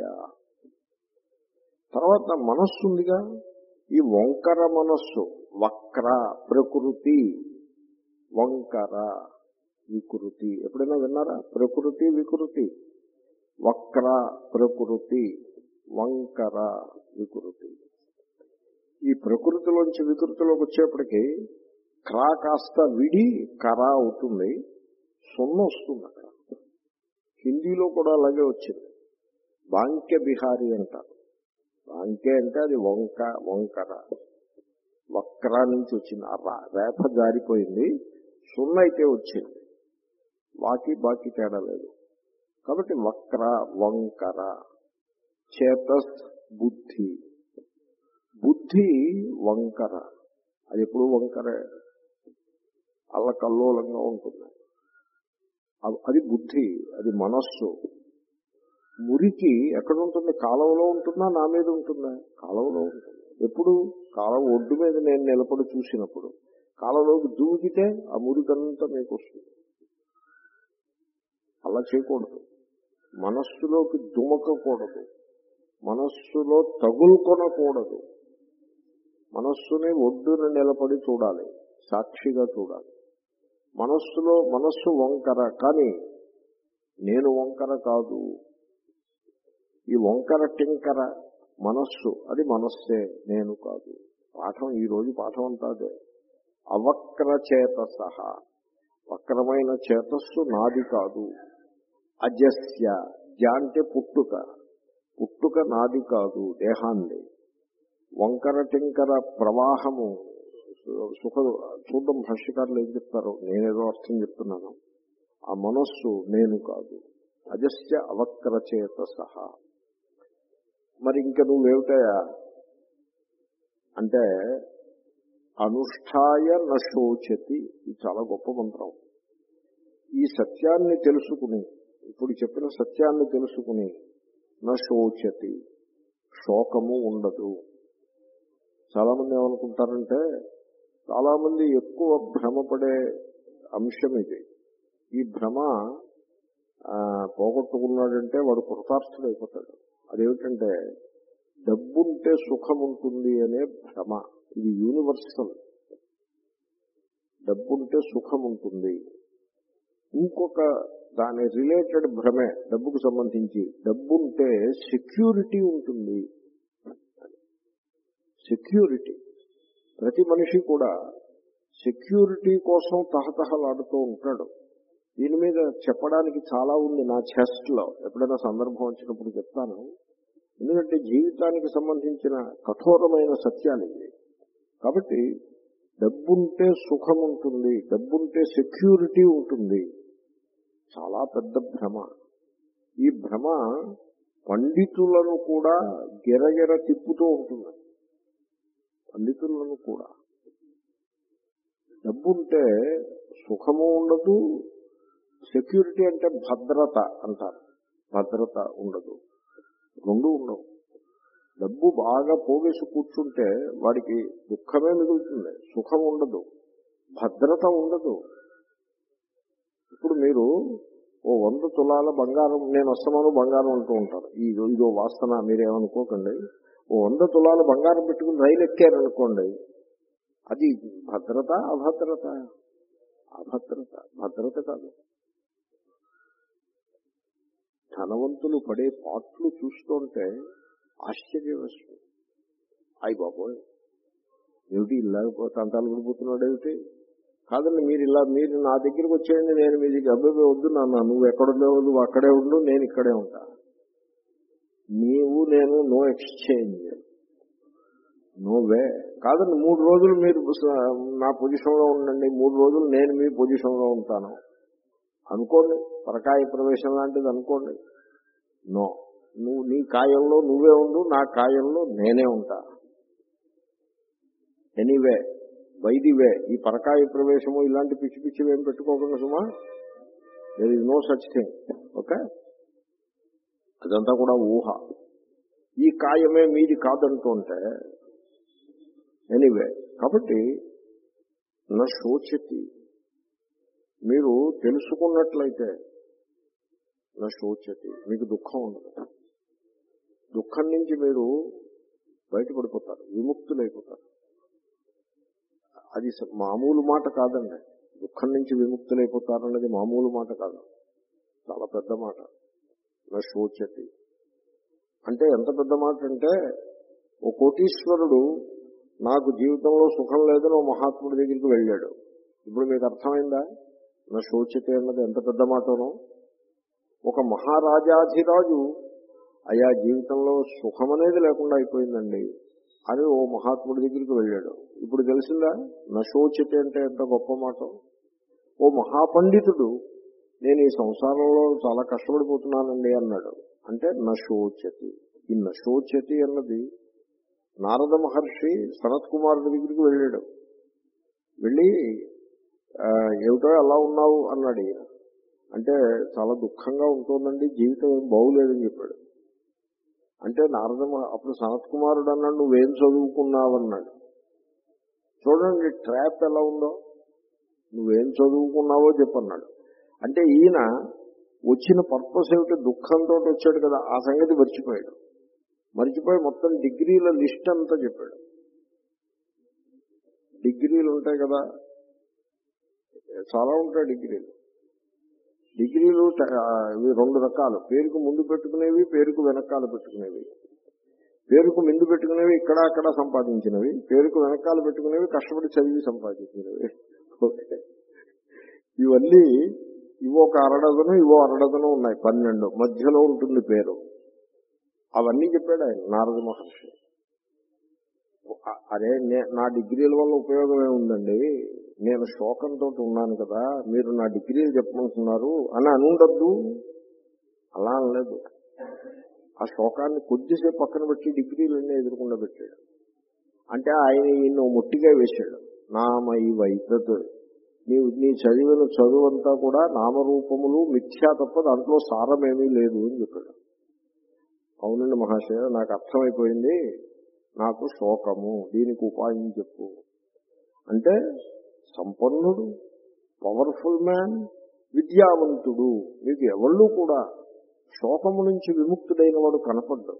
A: తర్వాత మనస్సు ఉందిగా, ఈ వంకర మనస్సు, వక్ర ప్రకృతి, వంకర వికృతి. ఎప్పుడైనా విన్నారా? ప్రకృతి వికృతి, వక్ర ప్రకృతి, వంకర వికృతి. ఈ ప్రకృతిలోంచి వికృతిలోకి వచ్చేప్పటికీ క్రా కాస్త విడి కరా అవుతుంది, సున్న వస్తుంది అక్కడ. హిందీలో కూడా అలాగే వచ్చింది. బాంకె బిహారీ అంటారు. బాంకె అంటే అది వంక, వంకర. వక్ర నుంచి వచ్చింది, ఆ రేఫ జారిపోయింది, సున్న అయితే వచ్చింది. వాకి బాకి తేడా లేదు. కాబట్టి వక్ర వంకర. చేతస్ బుద్ధి, బుద్ధి వంకర, అది ఎప్పుడు వంకరే, అల్లకల్లోలంగా ఉంటుంది. అది బుద్ధి, అది మనస్సు. మురికి ఎక్కడ ఉంటుంది? కాలువలో ఉంటుందా, నా మీద ఉంటుందా? కాలువలో ఉంటుంది. ఎప్పుడు? కాలువ ఒడ్డు మీద నేను నిలబడి చూసినప్పుడు. కాలువలోకి దూకితే ఆ మురికంతా మీకు వస్తుంది. అలా చేయకూడదు. మనస్సులోకి దుమకకూడదు, మనస్సులో తగులుకొనకూడదు. మనస్సుని ఒడ్డున నిలబడి చూడాలి, సాక్షిగా చూడాలి. మనస్సులో మనస్సు వంకర, కానీ నేను వంకర కాదు. ఈ వంకర టింకర మనస్సు, అది మనస్సే, నేను కాదు. పాఠం ఈ రోజు పాఠం అంతా అదే. అవక్ర చేతసః, వక్రమైన చేతస్సు నాది కాదు. అజస్య, జ అంటే పుట్టుక, పుట్టుక నాది కాదు, దేహాన్ని. వంకర టింకర ప్రవాహము సుఖ చూద్దాం భాష్యకారులు ఏం చెప్తారో, నేనేదో అర్థం చెప్తున్నాను. ఆ మనస్సు నేను కాదు, అజస్య అవక్రచేత సహా. మరి ఇంక నువ్వేమిటయా అంటే అనుష్ఠాయ నశోచతి. ఇది చాలా గొప్ప మంత్రం. ఈ సత్యాన్ని తెలుసుకుని, ఇప్పుడు చెప్పిన సత్యాన్ని తెలుసుకుని నశోచతి, శోకము ఉండదు. చాలా మంది ఏమనుకుంటారంటే, చాలా మంది ఎక్కువ భ్రమపడే అంశం ఇది. ఈ భ్రమ పోగొట్టుకున్నాడంటే వాడు కృతార్థుడు అయిపోతాడు. అదేమిటంటే డబ్బుంటే సుఖం ఉంటుంది అనే భ్రమ. ఇది యూనివర్సల్. డబ్బుంటే సుఖం ఉంటుంది. ఇంకొక దాని రిలేటెడ్ భ్రమే డబ్బుకు సంబంధించి, డబ్బుంటే సెక్యూరిటీ ఉంటుంది. సెక్యూరిటీ, ప్రతి మనిషి కూడా సెక్యూరిటీ కోసం తహతహలాడుతూ ఉంటాడు. దీని మీద చెప్పడానికి చాలా ఉంది నా చెస్ట్ లో. ఎప్పుడైనా సందర్భం వచ్చినప్పుడు చెప్తాను. ఎందుకంటే జీవితానికి సంబంధించిన కఠోరమైన సత్యాలు ఇవి. కాబట్టి డబ్బుంటే సుఖం ఉంటుంది, డబ్బుంటే సెక్యూరిటీ ఉంటుంది, చాలా పెద్ద భ్రమ. ఈ భ్రమ పండితులను కూడా గిరగిర తిప్పుతూ ఉంటుంది. పండితులను కూడా డబ్బుంటే సుఖము ఉండదు, సెక్యూరిటీ అంటే భద్రత అంటారు, భద్రత ఉండదు, రెండు ఉండవు. డబ్బు బాగా పోగేసి కూర్చుంటే వాడికి దుఃఖమే మిగులుతుంది, సుఖం ఉండదు, భద్రత ఉండదు. ఇప్పుడు మీరు ఓ వంద తులాల బంగారం, నేను వస్తున్నాను బంగారం అంటూ ఉంటారు, ఈ ఇదో వాసన మీరేమనుకోకండి. ఓ వంద తులాల బంగారం పెట్టుకుని రైలు ఎక్కారనుకోండి, అది భద్రత అభద్రత? అభద్రత, భద్రత కాదు. ధనవంతులు పడే పాట్లు చూస్తుంటే ఆశ్చర్యం వేస్తుంది. అయ్యి బాబోయ్, ఏమిటి ఇలాగపోతే అంతాలు పడిపోతున్నాడు ఏమిటి? కాదండి, మీరు ఇలా మీరు నా దగ్గరికి వచ్చేయండి, నేను మీ దగ్గర అబ్బాయి వద్దు నాన్న, నువ్వు ఎక్కడుండేవు, నువ్వు అక్కడే ఉండు, నేను ఇక్కడే ఉంటా. నీవు నేను నో ఎక్స్చేంజ్, నో వే. కాదండి, మూడు రోజులు మీరు నా పొజిషన్లో ఉండండి, మూడు రోజులు నేను మీ పొజిషన్లో ఉంటాను అనుకోండి, పరకాయ ప్రవేశం లాంటిది అనుకోండి. నో, నువ్వు నీ కాయంలో నువ్వే ఉండు, నా కాయంలో నేనే ఉంటా. ఎనీవే, బై ది వే, ఈ పరకాయ ప్రవేశము ఇలాంటి పిచ్చి పిచ్చివి ఏం పెట్టుకోకుండా సుమా, there is no such thing. Okay, అదంతా కూడా ఊహ. ఈ కాయమే మీది కాదంటుంటే ఎనీవే. కాబట్టి నా శోచతి, మీరు తెలుసుకున్నట్లయితే నా శోచతి, మీకు దుఃఖం ఉండదు. దుఃఖం నుంచి మీరు బయటపడిపోతారు, విముక్తులైపోతారు. అది మామూలు మాట కాదండి. దుఃఖం నుంచి విముక్తులైపోతారన్నది మామూలు మాట కాదు, చాలా పెద్ద మాట. నా శోచతి అంటే ఎంత పెద్ద మాట అంటే, ఓ కోటీశ్వరుడు నాకు జీవితంలో సుఖం లేదని ఓ మహాత్ముడి దగ్గరికి వెళ్ళాడు. ఇప్పుడు మీకు అర్థమైందా నా శోచతి అన్నది ఎంత పెద్ద మాటనో? ఒక మహారాజాధిరాజు అయా జీవితంలో సుఖం అనేది లేకుండా అయిపోయిందండి అని ఓ మహాత్ముడి దగ్గరికి వెళ్ళాడు. ఇప్పుడు తెలిసిందా నా శోచతి అంటే ఎంత గొప్ప మాట? ఓ మహాపండితుడు నేను ఈ సంసారంలో చాలా కష్టపడిపోతున్నానండి అన్నాడు. అంటే నా శోచతి. ఈ నశోచతి అన్నది నారద మహర్షి సనత్ కుమారుడి దగ్గరికి వెళ్ళాడు. వెళ్ళి ఏమిటో ఎలా ఉన్నావు అన్నాడు. ఈయన అంటే చాలా దుఃఖంగా ఉంటుందండి, జీవితం ఏం బాగులేదని చెప్పాడు. అంటే నారద అప్పుడు సనత్ కుమారుడు అన్నాడు, నువ్వేం చదువుకున్నావన్నాడు. చూడండి ట్రాప్ ఎలా ఉందో, నువ్వేం చదువుకున్నావో చెప్పన్నాడు. అంటే ఈయన వచ్చిన పర్పస్ ఏమిటి, దుఃఖంతో వచ్చాడు కదా, ఆ సంగతి మర్చిపోయాడు. మర్చిపోయి మొత్తం డిగ్రీల లిస్ట్ అంతా చెప్పాడు. డిగ్రీలు ఉంటాయి కదా, చాలా ఉంటాయి డిగ్రీలు. డిగ్రీలు ఇవి రెండు రకాలు, పేరుకు ముందు పెట్టుకునేవి, పేరుకు వెనకాల పెట్టుకునేవి. పేరుకు ముందు పెట్టుకునేవి ఇక్కడ అక్కడ సంపాదించినవి, పేరుకు వెనకాల పెట్టుకునేవి కష్టపడి చదివి సంపాదించినవి. ఇవన్నీ ఇవో ఒక అరడదను ఇవో అరడదను ఉన్నాయి, పన్నెండు. మధ్యలో ఉంటుంది పేరు. అవన్నీ చెప్పాడు ఆయన నారద మహర్షి. అరే నా డిగ్రీల వల్ల ఉపయోగం ఏముందండి, నేను శోకంతో ఉన్నాను కదా, మీరు నా డిగ్రీలు చెప్పమంటున్నారు అని అనుండద్దు. అలా అనలేదు. ఆ శోకాన్ని కొద్దిసేపు పక్కన పెట్టి డిగ్రీలన్నీ ఎదురకుండా పెట్టాడు. అంటే ఆయన ఈయన ముట్టిగా వేశాడు. నామై వైతత్, నీవు నీ చదివిన చదువు అంతా కూడా నామరూపములు మిథ్యా తప్ప దాంట్లో సారమేమీ లేదు అని చెప్పాడు. అవునండి మహాశయ, నాకు అర్థమైపోయింది, నాకు శోకము, దీనికి ఉపాయం చెప్పు అంటే, సంపన్నుడు, పవర్ఫుల్ మ్యాన్, విద్యావంతుడు, మీకు ఎవళ్ళు కూడా శోకము నుంచి విముక్తుడైన వాడు కనపడ్డాడు.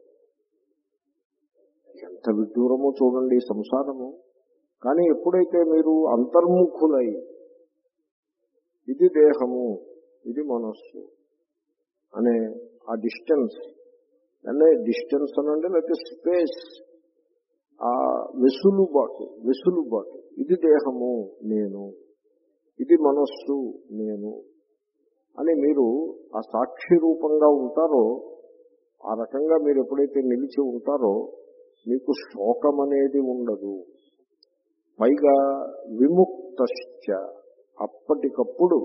A: ఎంత విదూరమో చూడండి సంసారము. కానీ ఎప్పుడైతే మీరు అంతర్ముఖులై ఇది దేహము, ఇది మనస్సు అనే ఆ డిస్టెన్స్, అనే డిస్టెన్స్ అనండి, లేకపోతే స్పేస్, ఆ వెసులుబాటు వెసులుబాటు ఇది దేహము నేను, ఇది మనస్సు నేను అని మీరు ఆ సాక్షి రూపంగా ఉంటారో, ఆ రకంగా మీరు ఎప్పుడైతే నిలిచి ఉంటారో మీకు శోకం అనేది ఉండదు. పైగా విముక్తశ్చ, అప్పటికప్పుడు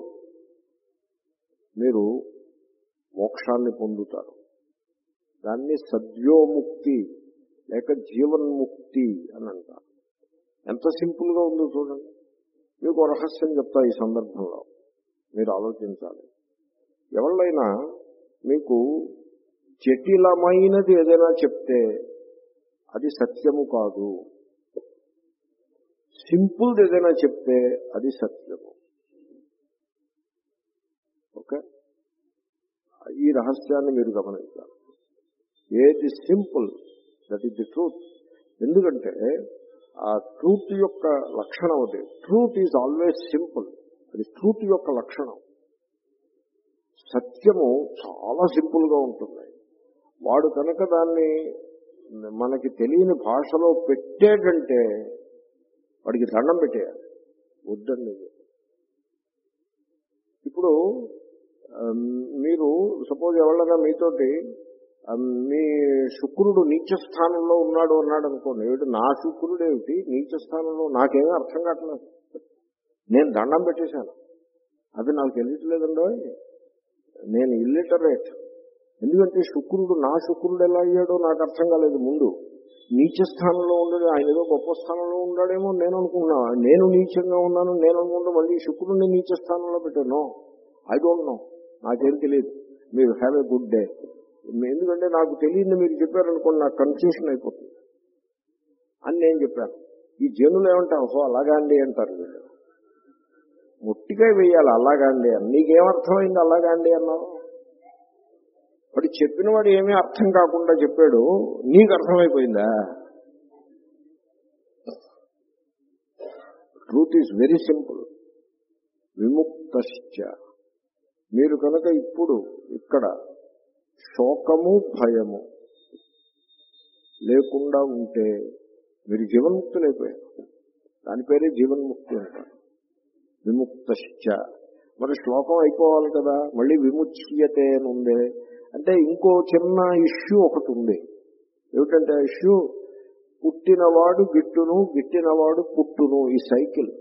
A: మీరు మోక్షాన్ని పొందుతారు. దాన్ని సద్యోముక్తి లేక జీవన్ముక్తి అని అంటారు. ఎంత సింపుల్ గా ఉందో చూడండి. మీకు రహస్యం చెప్తా ఈ సందర్భంలో, మీరు ఆలోచించాలి. ఎవళ్ళైనా మీకు జటిలమైనది ఏదైనా చెప్తే అది సత్యము కాదు, సింపుల్ ఏదైనా చెప్తే అది సత్యము. ఓకే, ఈ రహస్యాన్ని మీరు గమనించాలి. ఏది simple that is the truth. ఎందుకంటే ఆ ట్రూత్ యొక్క లక్షణం అది. ట్రూత్ ఈజ్ ఆల్వేస్ సింపుల్, అది ట్రూత్ యొక్క లక్షణం. సత్యము చాలా సింపుల్ గా ఉంటుంది. వాడు కనుక దాన్ని మనకి తెలియని భాషలో పెట్టేటంటే వాడికి దండం పెట్టేయాలి. వద్దండి. ఇప్పుడు మీరు సపోజ్ ఎవరైనా మీతోటి మీ శుక్రుడు నీచ స్థానంలో ఉన్నాడు అన్నాడు అనుకోండి, ఏమిటి నా శుక్రుడు ఏమిటి నీచ స్థానంలో, నాకేమీ అర్థం కావట్లేదు. నేను దండం పెట్టేశాను, అది నాకు తెలియట్లేదండో, నేను ఇల్లిటరేట్. ఎందుకంటే శుక్రుడు నా శుక్రుడు ఎలా అయ్యాడో నాకు అర్థం కాలేదు. ముందు నీచ స్థానంలో ఉండడు, ఆయన ఏదో గొప్ప స్థానంలో ఉన్నాడేమో నేను అనుకున్నా. నేను నీచంగా ఉన్నాను నేను అనుకుంటా, మళ్ళీ శుక్రుడిని నీచ స్థానంలో పెట్టాను. ఐ డోంట్ నో, నాకేం తెలియదు. మీరు హ్యావ్ ఏ గుడ్ డే. ఎందుకంటే నాకు తెలియదు, మీరు చెప్పారనుకోండి నాకు కన్ఫ్యూషన్ అయిపోతుంది అని నేను చెప్పాను. ఈ జనులు ఏమంటారు, ఓహో అలాగా అండి అంటారు. వీళ్ళు ముట్టిగా వేయాలి అలాగా అండి అని. నీకేమర్థమైంది అలాగా అండి అన్నావు? వాడు చెప్పిన వాడు ఏమీ అర్థం కాకుండా చెప్పాడు, నీకు అర్థమైపోయిందా? Truth is very simple. విముక్తశ్చ, మీరు కనుక ఇప్పుడు ఇక్కడ శోకము భయము లేకుండా ఉంటే మీరు జీవన్ముక్తులైపోయారు. దాని పేరే జీవన్ముక్తి అంటారు. విముక్తశ్చ. మరి శ్లోకం అయిపోవాలి కదా, మళ్ళీ విముచ్యతే అని ఉంది. అంటే ఇంకో చిన్న ఇష్యూ ఒకటి ఉంది. ఏమిటంటే ఆ ఇష్యూ, పుట్టినవాడు గిట్టును, గిట్టినవాడు పుట్టును, ఈ సైకిల్.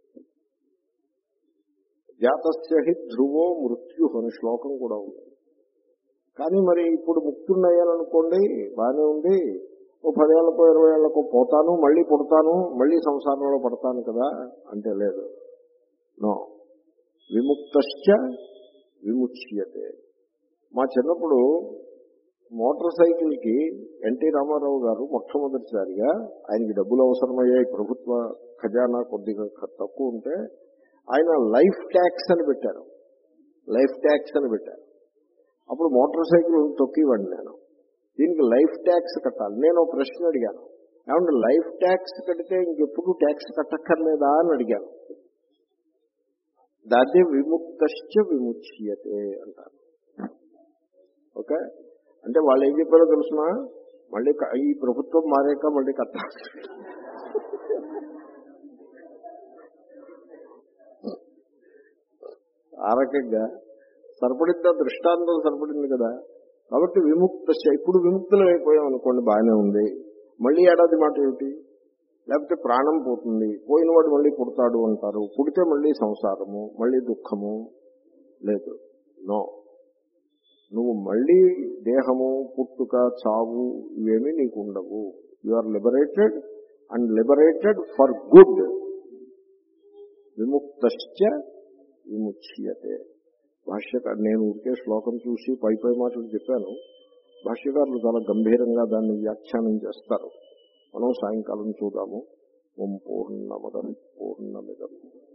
A: జాతస్య హి ధ్రువో మృత్యు అని శ్లోకం కూడా ఉంది. కానీ మరి ఇప్పుడు ముక్తున్నయ్యాననుకోండి, బాగానే ఉంది, ఓ పదేళ్లకో ఇరవై ఏళ్లకో పోతాను, మళ్ళీ పుడతాను, మళ్ళీ సంసారంలో పడతాను కదా అంటే లేదు. నో, విముక్తశ్చ విముచ్యతే. మా చిన్నప్పుడు మోటార్ సైకిల్ కి ఎన్టీ రామారావు గారు మొట్టమొదటిసారిగా, ఆయనకి డబ్బులు అవసరమయ్యాయి, ప్రభుత్వ ఖజానా కొద్దిగా తక్కువ ఉంటే ఆయన లైఫ్ ట్యాక్స్ అని పెట్టారు. లైఫ్ ట్యాక్స్ అని పెట్టారు. అప్పుడు మోటార్ సైకిల్ తొక్కివ్వండి నేను, దీనికి లైఫ్ ట్యాక్స్ కట్టాలి. నేను ఒక ప్రశ్న అడిగాను, ఏమంటే లైఫ్ ట్యాక్స్ కడితే ఇంకెప్పుడు ట్యాక్స్ కట్టక్కర్లేదా అని అడిగాను. దాన్ని విముక్తశ్చ విముచ్యతే అంటారు. ఓకే, అంటే వాళ్ళు ఏం చెప్పారో తెలుసునా, మళ్ళీ ఈ ప్రభుత్వం మారాక మళ్ళీ కట్టాలి. ఆ రకంగా సరిపడిందా, దృష్టాంతం సరిపడింది కదా. కాబట్టి విముక్త, ఇప్పుడు విముక్తులు అయిపోయాం అనుకోండి, బాగానే ఉంది. మళ్ళీ ఏడాది మాట ఏమిటి, లేకపోతే ప్రాణం పోతుంది, పోయినవాడు మళ్ళీ పుడతాడు అంటారు, పుడితే మళ్ళీ సంసారము, మళ్ళీ దుఃఖము. లేదు, నో. నువ్వు మళ్ళీ దేహము, పుట్టుక, చావు ఇవేమీ నీకు ఉండవు. You are liberated and liberated for good. విముక్తశ్చ విముచ్యతే. భాష్యకారు, నేను ఊరికే శ్లోకం చూసి పై పై మాటలు చెప్పాను. భాష్యకారులు చాలా గంభీరంగా దాన్ని వ్యాఖ్యానం చేస్తారు. మనం సాయంకాలం చూద్దాము. ఓం పూర్ణమదం పూర్ణమిదం